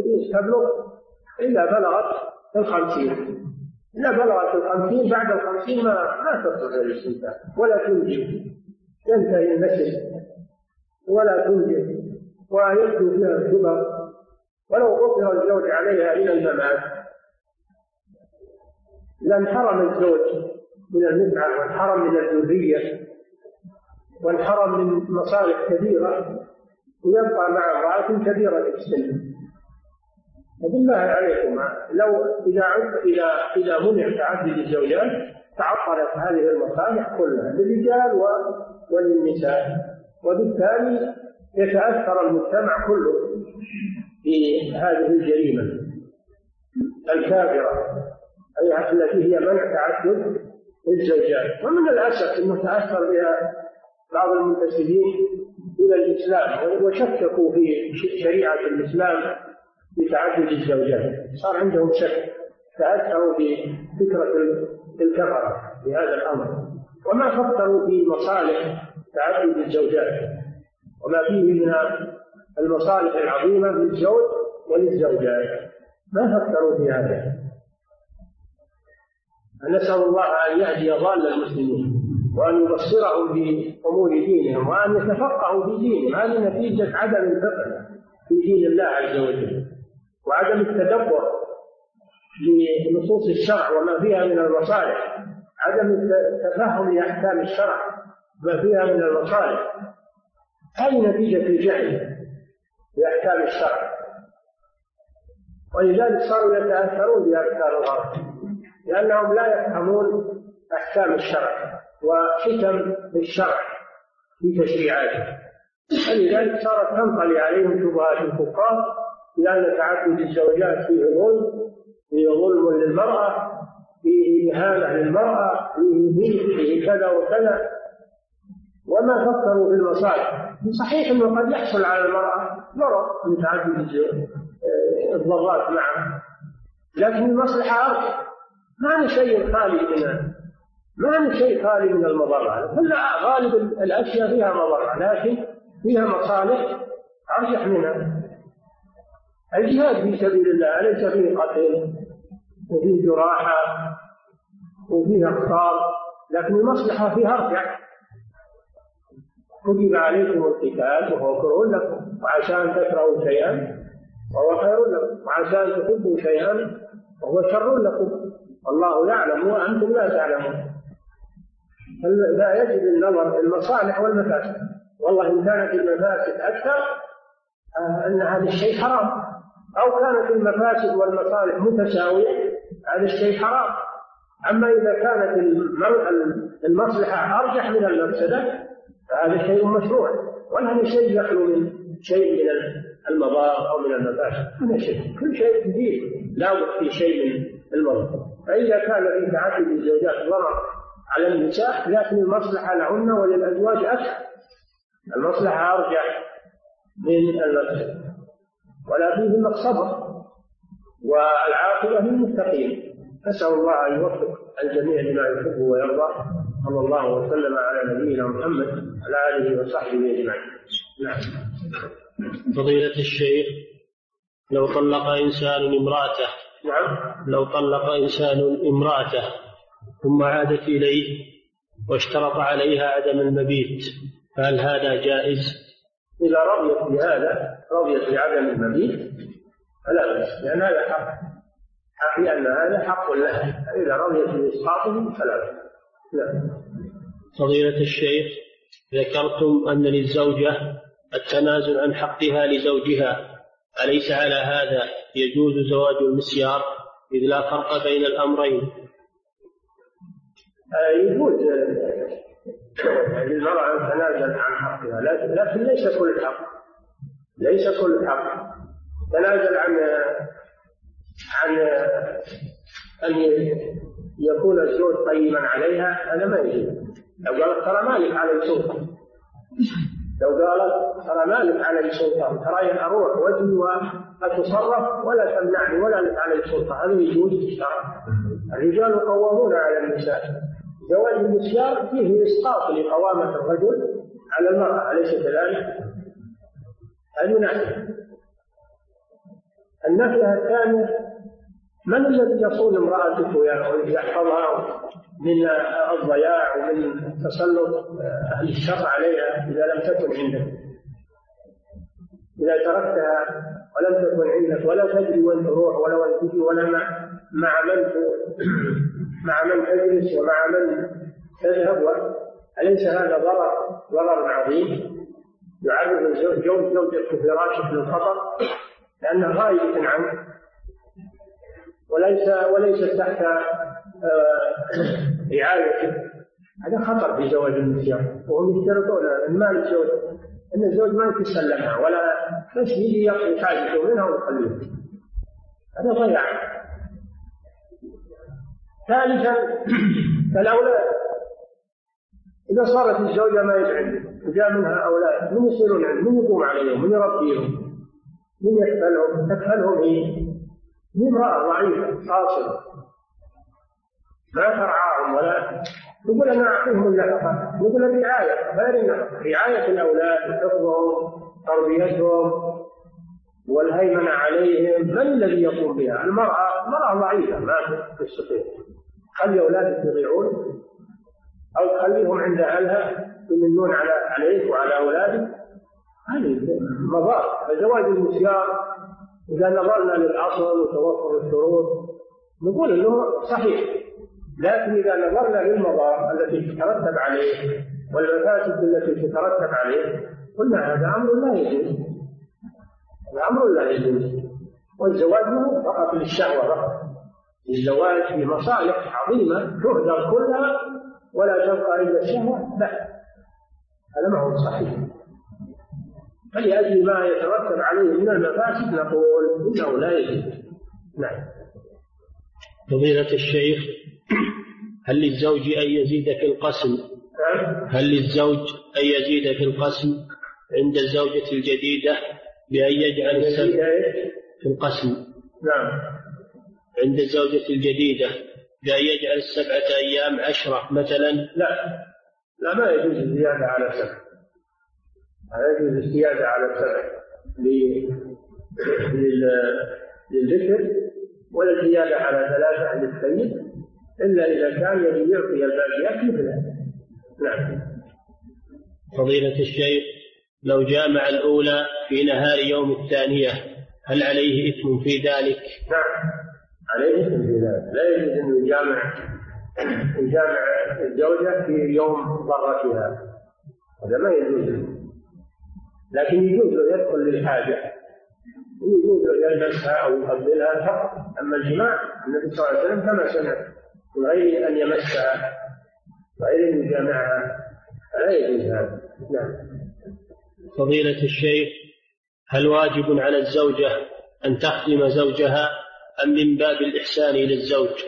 Speaker 3: إلا بلغت 50. إلا بلغت 50، بعد 50 ما تصلح للاستمتاع ولا تنجب، ينتهي النسل ولا تنجب ويبدو فيها الكبر. ولو قصر الزوج عليها إلى الممات لانحرم الزوج من المتعة وانحرم من الذرية وانحرم من مصالح كبيرة، ويبقى مع امرأة كبيرة السن. وبالله عليكم لو إذا منع تعدد الزوجات تعطلت هذه المصالح كلها للرجال وللنساء، وبالتالي يتأثر المجتمع كله في هذه الجريمة الكافرة أي التي هي منع تعدد الزوجات. ومن الأسف أنه تأثر بها بعض المنتسبين إلى الإسلام وشككوا في شريعة الإسلام بتعدد الزوجات، صار عندهم شك، تأثروا بفكرة الكفرة بهذا الأمر، وما فكروا في مصالح تعدد الزوجات وما فيه من المصالح العظيمة للزوج وللزوجات، ما فكروا في هذا. نسأل الله أن يهدي ضال المسلمين وأن يبصرهم بأمور دينهم وأن يتفقهوا في دينهم. هذه نتيجة عدم الفقه في دين الله عز وجل وعدم التدبر لنصوص الشرع وما فيها من المصالح، عدم التفهم لأحكام الشرع ما فيها من المصالح. هذه نتيجة الجهل بأحكام الشرع، ولذلك صاروا يتأثرون بأفكار الغرب لأنهم لا يفهمون أحكام الشرع وحكم الشرع في تشريعاته، فلذلك صارت تنطلي عليهم شبهات الكفار لأن تعدد الزوجات فيه ظلم، فيه ظلم للمرأة، فيه إهانة للمرأة، فيه كذا وكذا، وما فكروا في المصالح. صحيح أنه قد يحصل على المرأة ضرر من تعدد الضرات معه، لكن المصلحة أرجح. ما هي شيء خالي من المضرة، غالب الأشياء فيها مضرة لكن فيها مصالح أرجح منها. الجهاد في سبيل الله ليس فيه قتل وفيه جراحة وفيه أخطار، لكن المصلحة فيها أرجح. كتب عليكم القتال وهو كره لكم وعسى أن تكرهوا شيئا وهو خير لكم وعسى أن تحبوا شيئا وهو شر لكم والله يعلم وأنتم لا تعلمون. لا يجب النظر في المصالح والمفاسد. والله إن كانت المفاسد أكثر أن هذا الشيء حرام، أو كانت المفاسد والمصالح متساوية هذا الشيء حرام. أما إذا كانت المصلحة أرجح من المفسدة فهذا شيء مشروع، ولا شيء يخلو من شيء من المضار أو من المفاسد. هذا شيء، كل شيء جديد لا بد في شيء من المضار. فإذا كان في تعدد الزوجات ضرر على النساء لكن المصلحة لهن وللأزواج أكثر، المصلحة أرجح من المفسدة، ولا فيه إلا الصبر والعاقبة للمتقين. نسأل الله أن يوفق الجميع لما يحب ويرضى. صلى الله وسلم على نبينا محمد وعلى آله وصحبه أجمعين. نعم.
Speaker 2: فضيلة الشيخ، لو طلق إنسان امرأته ثم عادت إليه واشترط عليها عدم المبيت فهل هذا جائز؟
Speaker 3: إذا رضيت بهذا، رضيت بعدم المبيت فلا بأس، لأن هذا حق، لأن هذا حق لها. إذا رضيت بإسقاطه فلا بأس.
Speaker 2: فضيلة الشيخ، ذكرتم أن للزوجة التنازل عن حقها لزوجها، أليس على هذا يجوز زواج المسيار إذ لا فرق بين الأمرين؟
Speaker 3: يجوز للمرأة أن تتنازل عن حقها، لكن ليس كل الحق. تنازل عن أن يكون الزوج طيبا عليها، هذا ما يجوز. لو قالت ترى مالك علي سلطة، ترى أروح وجهي وأتصرف ولا تمنعني ولا لك علي سلطة، هذا يجوز في الشرع. الرجال قوامون على النساء. زواج المسيار فيه إسقاط لقوامة الرجل على المرأة، أليس كذلك؟ هذه ناحية. الناحية الثانية، من الذي يصون امرأته ويحفظها من الضياع ومن تسلط أهل الشر عليها إذا لم تكن عندك؟ إذا تركتها ولم تكن عندك ولا تدري وين تروح ولا وين تجي ولا مع من تجلس ومع من تذهب، أليس هذا ضرر عظيم يعرض زوجك في فراشك للخطر لأنها غائبة عنه وليس تحت رعايته، هذا خطر في زواج النسيان. وهم يشترطون أن ما الزوج أن الزوج ما يتسلمها ولا بس يجي يقضي حاجته منها ويخليها، هذا ضياع. ثالثا فالأولاد، إذا صارت الزوجة ما يدعي وجاء منها أولاد، من يصيرون عنده؟ من يقوم عليهم؟ من يربيهم؟ من يكفلهم؟ تكفلهم هي امرأة ضعيفة قاصرة ما ترعاهم ولا يقول أنا أعطيهم النفقة، يقول الرعاية غير النفقة، رعاية الأولاد وحفظهم تربيتهم والهيمنة عليهم، من الذي يقوم بها؟ المرأة ضعيفة ما تستطيع. خلي أولادك يضيعون أو تخليهم عند أهلها يمنون عليك وعلى أولادك، هذه مضار. فزواج المسيار إذا نظرنا للأصل وتوفر الشروط نقول أنه صحيح، لكن إذا نظرنا للمضار التي تترتب عليه والمفاسد التي تترتب عليه قلنا هذا أمر لا يجوز، الأمر لا يجوز. والزواج هو فقط للشهوة فقط، الزواج في مصالح عظيمة تهدر كلها ولا تبقى إلا الشهوة، لا، هذا ما هو صحيح. فلأجل ما يترتب عليه من المفاسد نقول إنه لا يجوز. نعم.
Speaker 2: فضيلة الشيخ، هل للزوج أن يزيد في القسم؟ هل للزوج أن يزيد في القسم عند الزوجة الجديدة بأن يجعل السبت في القسم؟
Speaker 3: نعم.
Speaker 2: عند الزوجة الجديدة بأن يجعل 7 أيام 10 مثلا؟
Speaker 3: لا ما يجوز الزيادة على 7، لا يجوز الزيادة على 7 للذكر، ولا الزيادة على 3 للسيد، إلا إذا كان يجب يعطي الباقيات مثلها. نعم.
Speaker 2: فضيلة الشيخ، لو جامع الأولى في نهار يوم الثانية هل عليه إثم في ذلك؟
Speaker 3: نعم عليه إثم في ذلك، لا يجوز أن يجامع الزوجة في يوم ضرتها، هذا ما يجوز. لكن يجوز له يدخل للحاجة، يجوز له يلبسها أو يقبلها فقط. أما الجماع النبي صلى الله عليه وسلم كما سمع من غير أن يمسها وغير أن يجامعها، لا يجوز هذا. نعم.
Speaker 2: فضيلة الشيخ، هل واجب على الزوجة أن تخدم زوجها أم من باب الإحسان إلى الزوج؟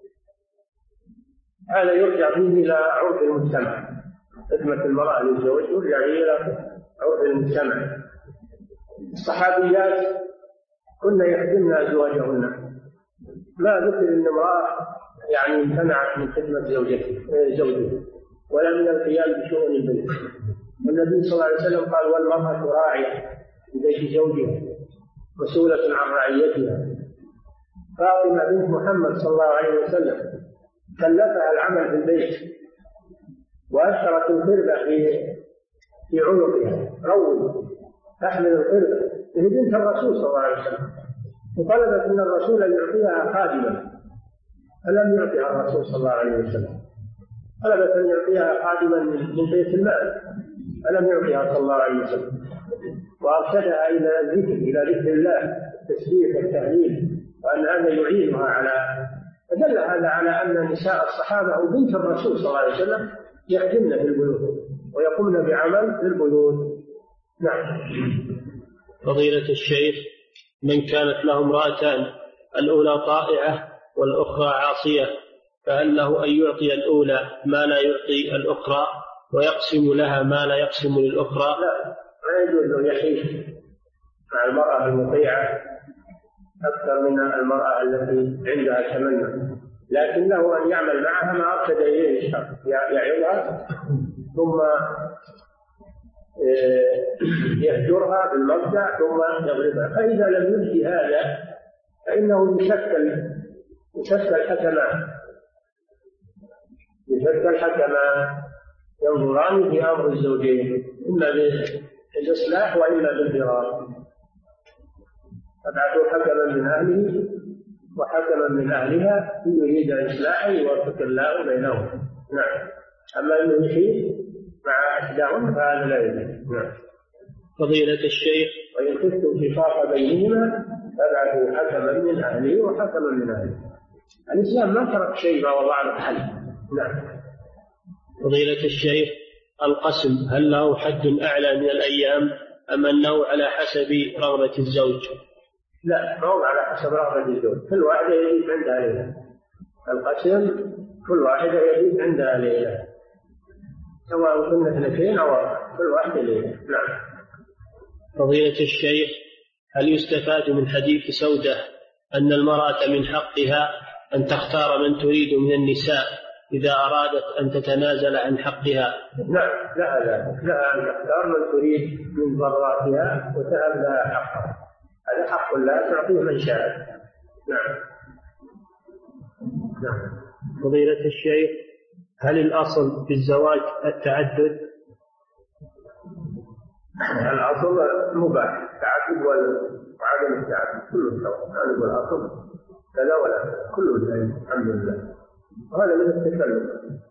Speaker 3: هذا يرجع فيه إلى عرف المجتمع، خدمة المرأة للزوج يرجع فيه إلى عرف المجتمع. الصحابيات كن يخدمن أزواجهن، ما ذكر أن امرأة يعني امتنعت من خدمة زوجها ولا من القيام بشؤون البيت. والنبي صلى الله عليه وسلم قال: والمرأة راعية في بيت زوجها مسؤولة عن رعيتها. فاطمة بنت محمد صلى الله عليه وسلم كلفها العمل في البيت وأشرت القربة في عنقها، روي تحمل القربة، هي بنت الرسول صلى الله عليه وسلم، وطلبت من الرسول أن يعطيها خادما فلم يعطيها الرسول صلى الله عليه وسلم، طلبت أن يعطيها خادما من بيت المال فلم يعطيها صلى الله عليه وسلم، وأرشدها إلى الذكر، إلى ذكر الله، التسبيح والتهليل، وأن هذا يعينها على. فدل هذا على أن نساء الصحابة وبنت الرسول صلى الله عليه وسلم يخدمن في البيوت ويقومن بعمل في البيوت. نعم.
Speaker 2: فضيلة الشيخ، من كانت له امرأتان الأولى طائعة والأخرى عاصية، فهل له أن يعطي الأولى ما لا يعطي الأخرى ويقسم لها ما لا يقسم للأخرى؟
Speaker 3: لا، ما يجوز له يحيف مع المرأة المطيعة أكثر من المرأة التي عندها تمنى، لكن له أن يعمل معها ما أرشد إليه الشرع، يعظها ثم يهجرها بالمضجع ثم يضربها. فإذا لم يجد هذا فإنه يشكل حكما ينظران في أمر الزوجين، إما بالإصلاح وإما بالفراق. فبعثوا حكما من أهله وحكما من أهلها إن يريد إصلاحا يوفق الله بينهم. نعم. أما أنه يحيط مع أحداهم فهذا لا يجوز. نعم.
Speaker 2: فضيلة الشيخ،
Speaker 3: وإن خفتم شقاق بينهما فابعثوا حكما من أهله وحكما من أهله. الإسلام ما ترك شيء ما وضع له حل،
Speaker 2: نعم.
Speaker 3: فضيلة الشيخ، القسم هل له حد أعلى من الأيام أم أنه على حسب رغبة الزوج؟
Speaker 2: لا، ما هو على حسب رغبة الزوج، كل واحدة يجب عندها ليلة. القسم كل واحدة يجب عندها ليلة، سواء كنا 2 أو 4، كل واحدة ليلة. نعم.
Speaker 3: فضيلة الشيخ، هل يستفاد من حديث سودة أن المرأة من حقها أن تختار من تريد من النساء إذا أرادت أن تتنازل عن حقها؟
Speaker 2: نعم، لها أن تختار من تريد من ضراتها وتهب لها حقها، هذا حق لا تعطيه من شاء. نعم.
Speaker 3: نعم. فضيلة الشيخ، هل الأصل في الزواج التعدد؟
Speaker 2: الأصل مباح التعدد وعدم التعدد كله سواء، يعني الأصل كذا ولا كله جائز الحمد لله. وهذا من التكلف،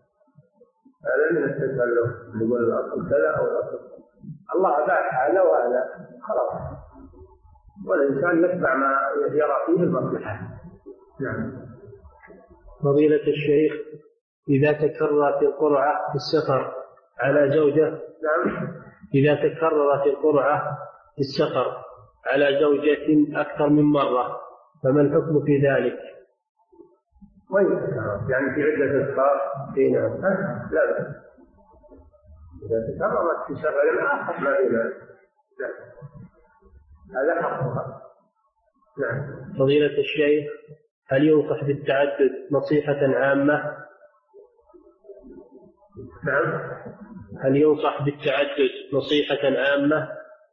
Speaker 2: نقول الأصل كذا أو الأصل الله أباح هذا وهذا خلاص، والإنسان يتبع ما يرى فيه المصلحة. نعم.
Speaker 3: فضيلة الشيخ، إذا تكررت القرعة في السفر على زوجة،
Speaker 2: نعم،
Speaker 3: إذا تكررت القرعة في السفر على زوجة أكثر من مرة فما الحكم في ذلك؟
Speaker 2: وين تكرر؟ يعني في عدة أسفار؟
Speaker 3: نعم.
Speaker 2: لا بأس. إذا تكررت في سفر آخر ما في ذلك، هذا حقها. نعم.
Speaker 3: فضيلة الشيخ، هل ينصح بالتعدد نصيحة عامة؟
Speaker 2: نعم.
Speaker 3: هل ينصح بالتعدد نصيحة عامة؟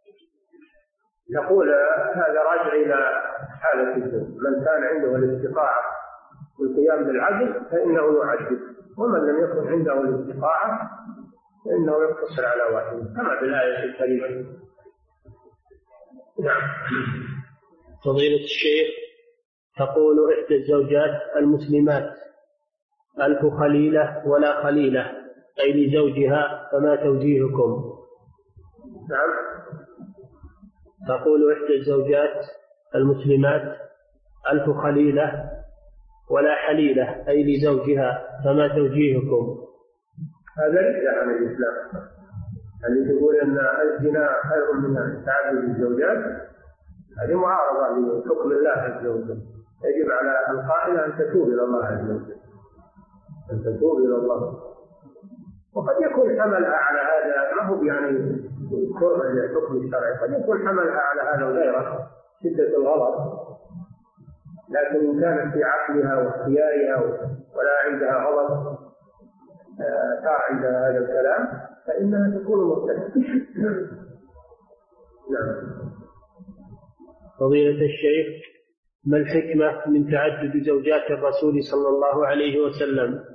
Speaker 2: نقول هذا راجع إلى حالة الزوج، من كان عنده الاستطاعة والقيام بالعدل فإنه يعدد، ومن لم يكن عنده الاستطاعة فإنه يقتصر على واحد كما في الآية الكريمة. نعم.
Speaker 3: فضيلة الشيخ، تقول إحدى الزوجات المسلمات: ألف خليلة ولا خليلة، أي لزوجها، فما توجيهكم؟
Speaker 2: نعم.
Speaker 3: تقول إحدى الزوجات المسلمات: ألف خليلة ولا حليلة، أي لزوجها، فما توجيهكم؟
Speaker 2: هذا ليس عن الإسلام، اللي تقول أن الزنا خير من تعدد الزوجات، هذه معارضة لحكم الله عز وجل. يجب على القائلة أن تتوب إلى الله عز وجل، أن تتوب إلى الله. وقد يكون حملها على هذا ما هو يعني كره الحكم الشرعي، قد يكون حملها على هذا وغيره شدة الغضب، لكن إن كانت في عقلها واختيارها ولا عندها غضب ترى عندها هذا الكلام فإنها تكون مرتدة. نعم.
Speaker 3: فضيلة الشيخ، ما الحكمة من تعدد زوجات الرسول صلى الله عليه وسلم؟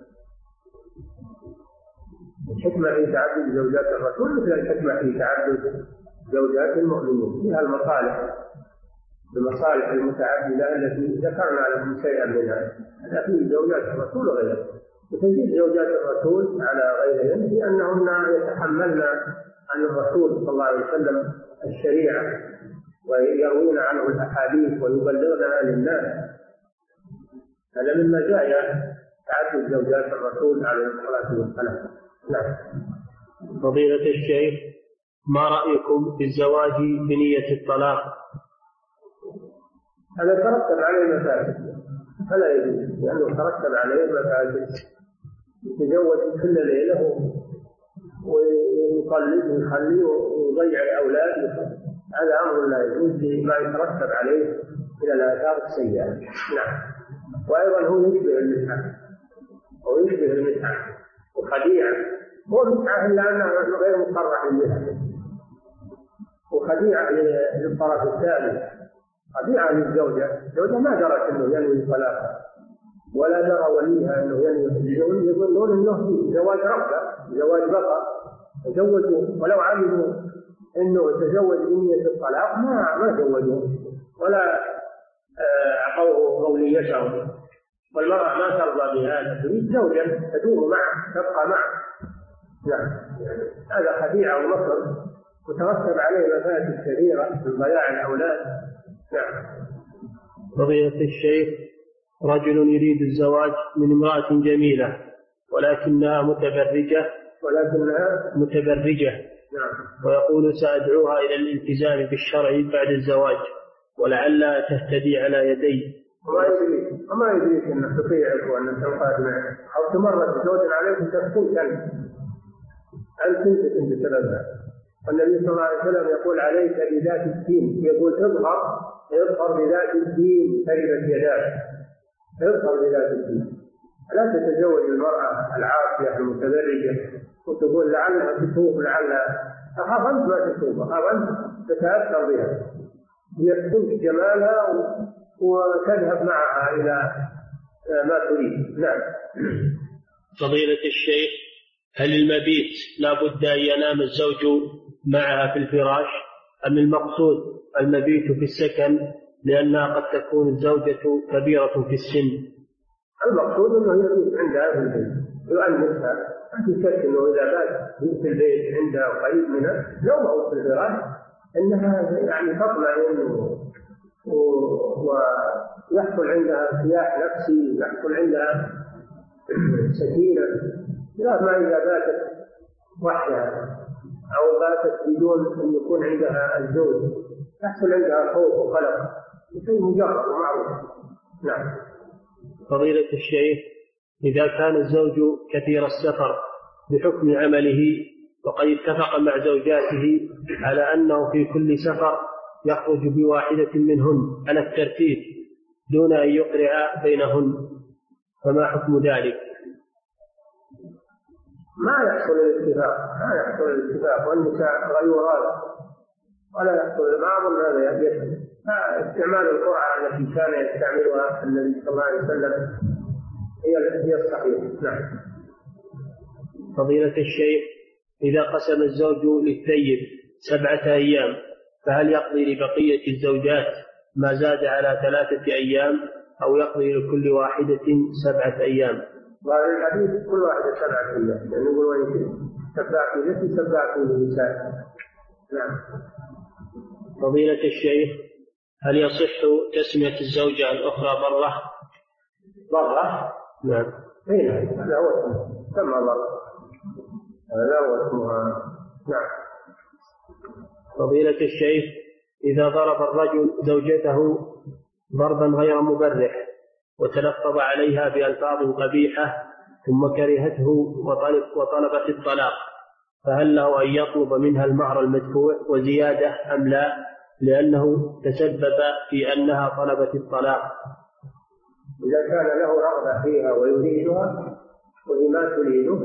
Speaker 2: الحكمة في تعدد زوجات الرسول مثل الحكمة في تعدد زوجات المؤمنين، فيها المصالح المتعددة التي ذكرنا لكم شيئا منها، هذا في زوجات الرسول وغيرها. وتزيد زوجات الرسول على غيرهن لأنهن يتحملن عن الرسول صلى الله عليه وسلم الشريعة ويروون عنه الأحاديث ويبلغنها للناس، هذا من مزايا تعدد زوجات الرسول عليه الصلاة والسلام. نعم.
Speaker 3: فضيلة الشيخ، ما رأيكم في الزواج بنية الطلاق؟
Speaker 2: هذا ترتب عليه مفاسد فلا يجوز، لأنه ترتب عليه مفاسد. يتزوج كل ليلة ويطلق ويخليه ويضيع الأولاد، هذا أمر لا يجوز ما يترتب عليه إلى الآثار السيئة. نعم. وأيضا هو يشبه المتعة وخديعة، هو متعة إلا أنه غير مصرح بها، وخديعة للطرف الثالث، خديعة للزوجة. الزوجة ما درت أنه ينوي طلاقها ولا درى وليها أنه ينوي، يظنون أنه زواج رغبة، زواج بقى، تزوجوا ولو علموا أنه تزوج بنية الطلاق ما زوجوا ولا أعطوه قوليتهم. والمرأة ما ترضى بهذا، تريد زوجا تدوم معه تبقى معه. نعم. هذا خديعة ومكر وترتب عليه مفاسد كثيرة من ضياع الأولاد. نعم.
Speaker 3: فضيلة الشيخ، رجل يريد الزواج من امرأة جميلة
Speaker 2: ولكنها متبرجة. نعم. ويقول سأدعوها إلى الالتزام بالشرع بعد الزواج ولعلها تهتدي على يدي.
Speaker 3: وما يدريك أنك تطيعك وأنك تنقاد معك أو تمرد زوجا عليك وتكون أنت بسببها. والنبي صلى الله عليه وسلم يقول عليك بذات الدين، يقول اظهر بذات الدين تربت يداك، اظهر بذات الدين. لا تتزوج المرأة العافية المتبرجة وتقول لعلها تتوب لعلها، أخاف أنت ما تتوب، أخاف أنت تتأثر بها يكتنك جمالها وتذهب معها إلى ما تريد. نعم.
Speaker 2: فضيلة الشيخ، هل المبيت لا بد أن ينام الزوج معها في الفراش أم المقصود المبيت في السكن لأنها قد تكون الزوجة كبيرة في السن؟
Speaker 3: المقصود أنه يبيت عندها في البيت يؤنسها، أنت تسكنه إذا بات في البيت عندها قريب منها لو ما هو في الفراش أنها يعني تطمئن ويحصل عندها ارتياح نفسي، يحصل عندها سكينة. لا ما إذا باتت وحدها أو باتت بدون أن يكون عندها الزوج يحصل عندها خوف وقلق، شيء مجرد ومعروف. نعم.
Speaker 2: فضيلة الشيخ، إذا كان الزوج كثير السفر بحكم عمله وقد اتفق مع زوجاته على أنه في كل سفر يخرج بواحدة منهن على الترتيب دون أن يقرع بينهن، فما حكم ذلك؟
Speaker 3: ما يحصل الاتفاق والنساء غيورات ولا يحصل. ما أظن هذا يحصل. استعمال القرعة التي كان يستعملها النبي صلى الله عليه وسلم هي الصحيح. نعم.
Speaker 2: فضيلة الشيخ، إذا قسم الزوج للثيب 7 أيام فهل يقضي لبقية الزوجات ما زاد على 3 أيام أو يقضي لكل واحدة 7 أيام؟
Speaker 3: وهذا الحديث كل واحدة 7 أيام، يعني يقول وإن سبعت التي سبعت للنساء. نعم.
Speaker 2: فضيلة الشيخ، هل يصح تسمية الزوجة الأخرى
Speaker 3: برة؟
Speaker 2: نعم.
Speaker 3: هذا هو سمى برة، هذا هو اسمها. نعم.
Speaker 2: فضيلة الشيخ، إذا ضرب الرجل زوجته ضربا غير مبرح وتلفظ عليها بألفاظ قبيحة ثم كرهته وطلبت الطلاق، فهل له أن يطلب منها المهر المدفوع وزيادة أم لا، لأنه تسبب في أنها طلبت الطلاق؟
Speaker 3: إذا كان له رغبة فيها ويريدها وهي ما تريده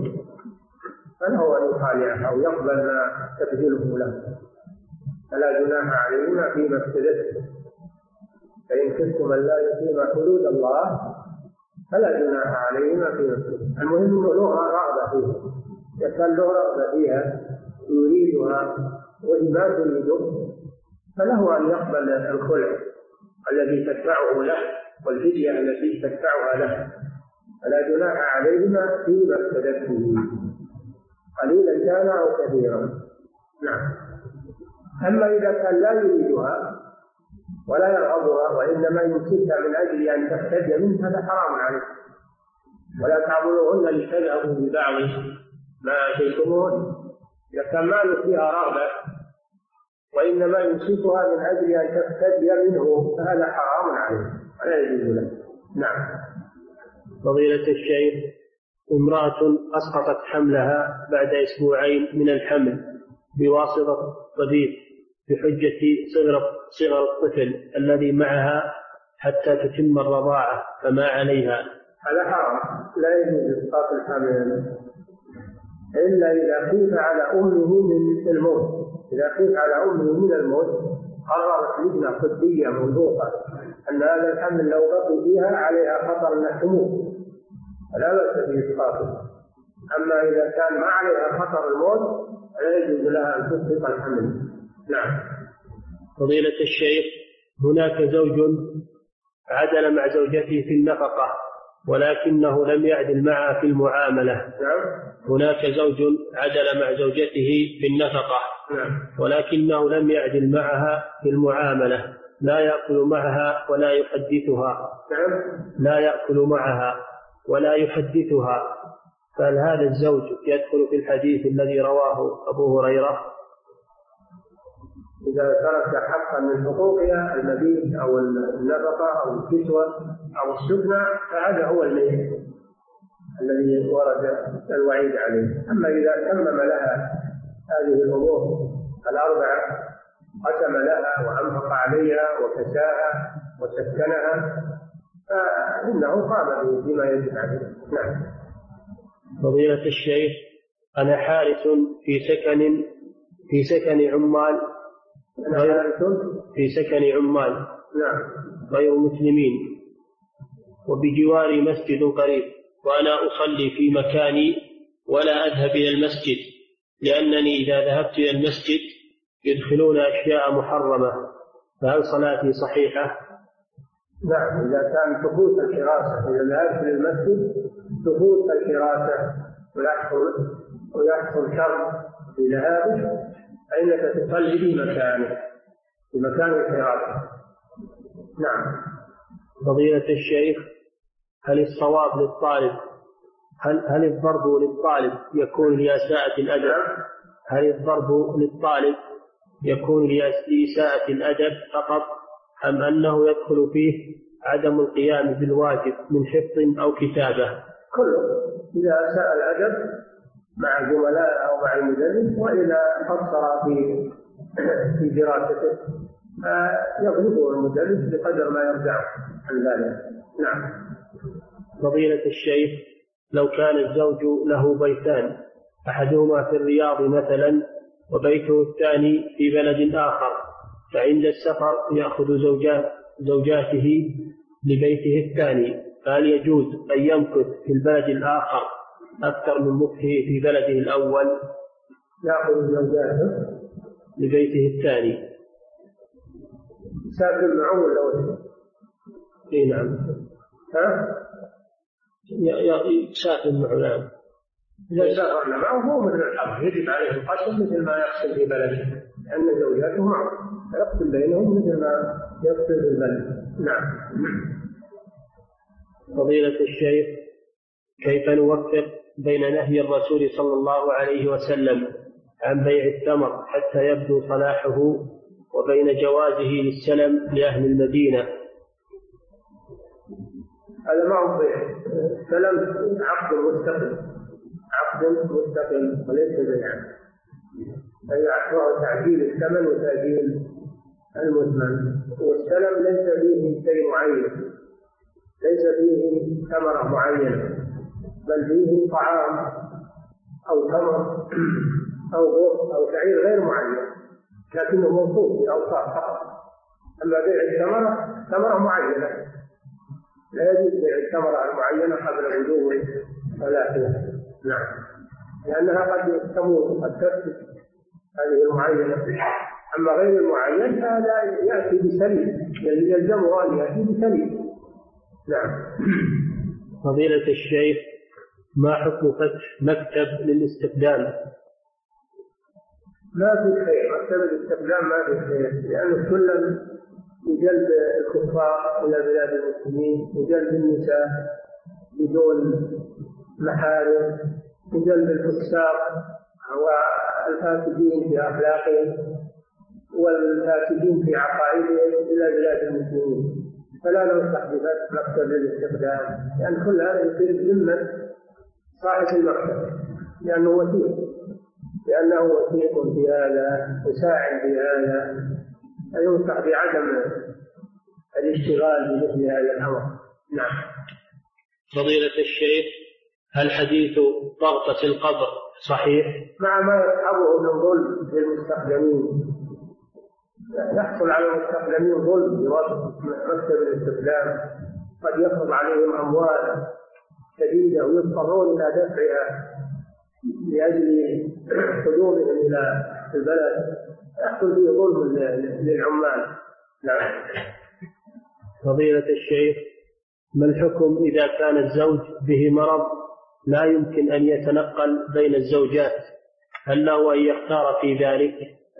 Speaker 3: فله أن يخالعها أو يقبل ما تبذله له، فلا جناح عليهما فيما افتدته. فإن خفتم ألا يقيما حدود الله فلا جناح عليهما فيما افتدته. المهم أنه له رغبة فيها، إذا كان له رغبة فيها يريدها وهي ما تريده فله أن يقبل الخلع الذي تدفعه له والفدية التي تدفعها له، فلا جناح عليهما فيما افتدته قليلا كان أو كثيرا. نعم. أما إذا كان لا يريدها ولا يرغبها وإنما يمسكها من أجل أن تفتدي منها فحرام عليه. ولا تعبدوهن لتذهبوا ببعض ما أتيتموهن. إذا كان ما فيها رغبة وإنما يمسكها من أجل أن تفتدي منه فهذا حرام عليه ولا يجوز له. نعم.
Speaker 2: فضيلة الشيخ، امرأة أسقطت حملها بعد 2 أسبوع من الحمل بواسطة طبيب بحجة صغر الطفل الذي معها حتى تتم الرضاعة، فما عليها؟
Speaker 3: هذا حرام، لا يجوز إسقاط الحمل إلا إذا خيف على أمه من الموت. إذا خيف على أمه من الموت قررت لجنة طبية موثوقة أن هذا الحمل لو بقي فيها عليها خطر أنها تموت فلا بأس بإسقاطه. أما إذا كان ما عليها خطر الموت لا يجوز لها أن تسقط الحمل. نعم.
Speaker 2: فضيلة الشيخ، هناك زوج عدل مع زوجته في النفقة ولكنه لم يعدل معها في المعاملة.
Speaker 3: نعم.
Speaker 2: هناك زوج عدل مع زوجته في النفقة ولكنه لم يعدل معها في المعاملة، لا يأكل معها ولا يحدثها. لا يأكل معها ولا يحدثها، فهل هذا الزوج يدخل في الحديث الذي رواه أبو هريرة؟
Speaker 3: إذا ترك حقا من حقوقها المبيت أو النفقة أو الكسوة أو السكنى فهذا هو الذي ورد الوعيد عليه. أما إذا تمم لها هذه الأمور الأربعة، قسم لها وأنفق عليها وكساها وسكنها، فإنه قام بما يجب عليه. نعم.
Speaker 2: فضيلة الشيخ، أنا حارس في سكن عمال
Speaker 3: نعم.
Speaker 2: غير مسلمين، وبجواري مسجد قريب، وأنا أصلي في مكاني ولا أذهب إلى المسجد، لأنني إذا ذهبت إلى المسجد يدخلون أشياء محرمة، فهل صلاتي صحيحة؟
Speaker 3: نعم، إذا كان تفوت الحراسة، إذا ذهبت إلى المسجد تفوت الحراسة ويحصل شر في ذهابك، فإنك تصلي في مكان الحراسة. نعم.
Speaker 2: فضيلة الشيخ، هل الصواب للطالب هل الضرب للطالب يكون لإساءة الأدب؟ هل الضرب للطالب يكون لإساءة الأدب فقط، أم أنه يدخل فيه عدم القيام بالواجب من حفظ أو كتابة؟
Speaker 3: كله، إذا أساء الأدب مع زملاء أو مع المدرس، وإذا قصر في دراسته يغلبه المدرس بقدر ما يرجعه عن ذلك. نعم.
Speaker 2: فضيلة الشيخ، لو كان الزوج له بيتان، أحدهما في الرياض مثلا وبيته الثاني في بلد آخر، فعند السفر يأخذ زوجاته لبيته الثاني، فهل يجوز أن يمكث في البلد الآخر أكثر من مكثه في بلده الأول؟
Speaker 3: يأخذ زوجاته
Speaker 2: لبيته الثاني.
Speaker 3: سافر معه ولا وجه؟
Speaker 2: إيه نعم. سافر معه. نعم.
Speaker 3: إذا سافرنا معه هو مثل الحرب، يجب عليه القسم مثل ما يقسم في بلده، لأن زوجاته معه فيقسم بينهم مثل ما يقسم في البلد. نعم.
Speaker 2: فضيلة الشيخ، كيف نوفق بين نهي الرسول صلى الله عليه وسلم عن بيع الثمر حتى يبدو صلاحه وبين جوازه للسلم لأهل المدينة؟
Speaker 3: هذا ما هو بيع، السلم عقد مستقل وليس بيعا، أي عقد تعجيل الثمن وتأجيل المثمن، والسلم ليس فيه شيء معين، ليس فيه ثمرة معينة، بل فيه طعام أو تمر أو غوث أو شعير غير معين، لكنه موصوف بأوصاف فقط. أما بيع ثمرة معينة لا يجوز بيع الثمرة المعينة قبل بدو صلاحها. نعم، لأنها قد تموت وقد تفسد هذه المعينة. أما غير المعين فلا يأتي بسليم، يلزمه أن يأتي بسليم. نعم.
Speaker 2: فضيلة الشيخ، ما حكم فتح مكتب للاستخدام؟
Speaker 3: ما في خير، مكتب الاستخدام ما في خير، لأنه كل يجلب الكفار إلى بلاد المسلمين، يجلب النساء بدون محارم، يجلب الفساق والفاسدين في أخلاقهم والفاسدين في عقائدهم إلى بلاد المسلمين، فلا ننصح بفتح مكتب للاستخدام، لأن كل هذا يصير بذمة صاحب المكتب، لأنه وثيق في هذا، يساعد في هذا، فينصح بعدم الاشتغال بمثل هذا الأمر. نعم.
Speaker 2: فضيلة الشيخ، هل حديث ضغطة القبر صحيح؟
Speaker 3: مع ما يصحبه من ظلم للمستخدمين، يحصل على المستخدمين ظلم بواسطة مكتب الاستخدام، قد يفرض عليهم أموال شديدة ويضطرون إلى دفعها لأجل قدومهم إلى البلد، يحصل فيه ظلم للعمال. نعم.
Speaker 2: فضيلة الشيخ، ما الحكم إذا كان الزوج به مرض لا يمكن أن يتنقل بين الزوجات؟ هل له أن يختار في ذلك؟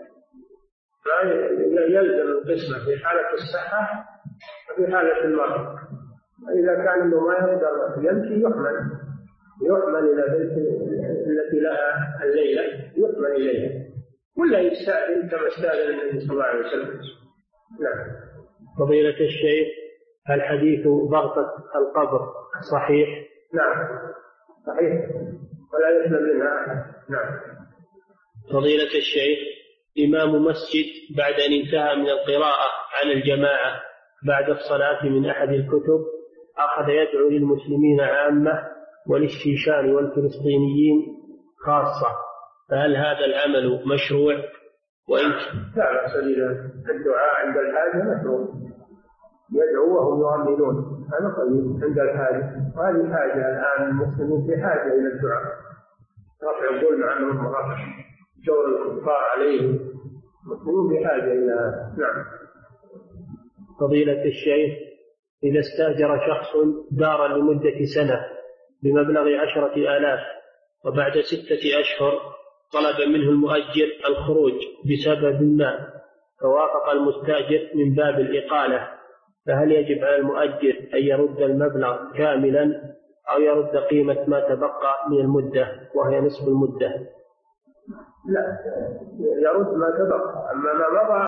Speaker 3: يلزم القسمة في حالة الصحة وفي حالة المرض. إذا كان إنه ما يقدر يمشي يحمل يحمل إلى بيت التي لها الليلة يحمل إليها ولا يستأذن كما استأذن النبي صلى الله عليه وسلم. نعم.
Speaker 2: فضيلة الشيخ، هل حديث ضغطة القبر صحيح؟
Speaker 3: نعم صحيح ولا يسلم منها أحد. نعم.
Speaker 2: فضيلة الشيخ، إمام مسجد بعد أن انتهى من القراءة عن الجماعة بعد الصلاة من أحد الكتب أخذ يدعو للمسلمين عامة وللشيشان والفلسطينيين خاصة، فهل هذا العمل مشروع؟ وإن
Speaker 3: لا بأس به، الدعاء عند الحاجة مشروع، يدعو وهم يؤمنون، هذا قليل عند الحاجة، وهذه حاجة الآن المسلمين في حاجة إلى الدعاء، رفع الظلم عنهم ورفع جور الكفار عليهم، المسلمين في حاجة إلى. نعم.
Speaker 2: فضيلة الشيخ، إذا استأجر شخص دارا لمدة سنة بمبلغ 10,000 وبعد 6 أشهر طلب منه المؤجر الخروج بسبب ما فوافق المستأجر من باب الإقالة، فهل يجب على المؤجر أن يرد المبلغ كاملا أو يرد قيمة ما تبقى من المدة وهي نصف المدة؟
Speaker 3: لا، يرد ما تبقى، أما ما مضى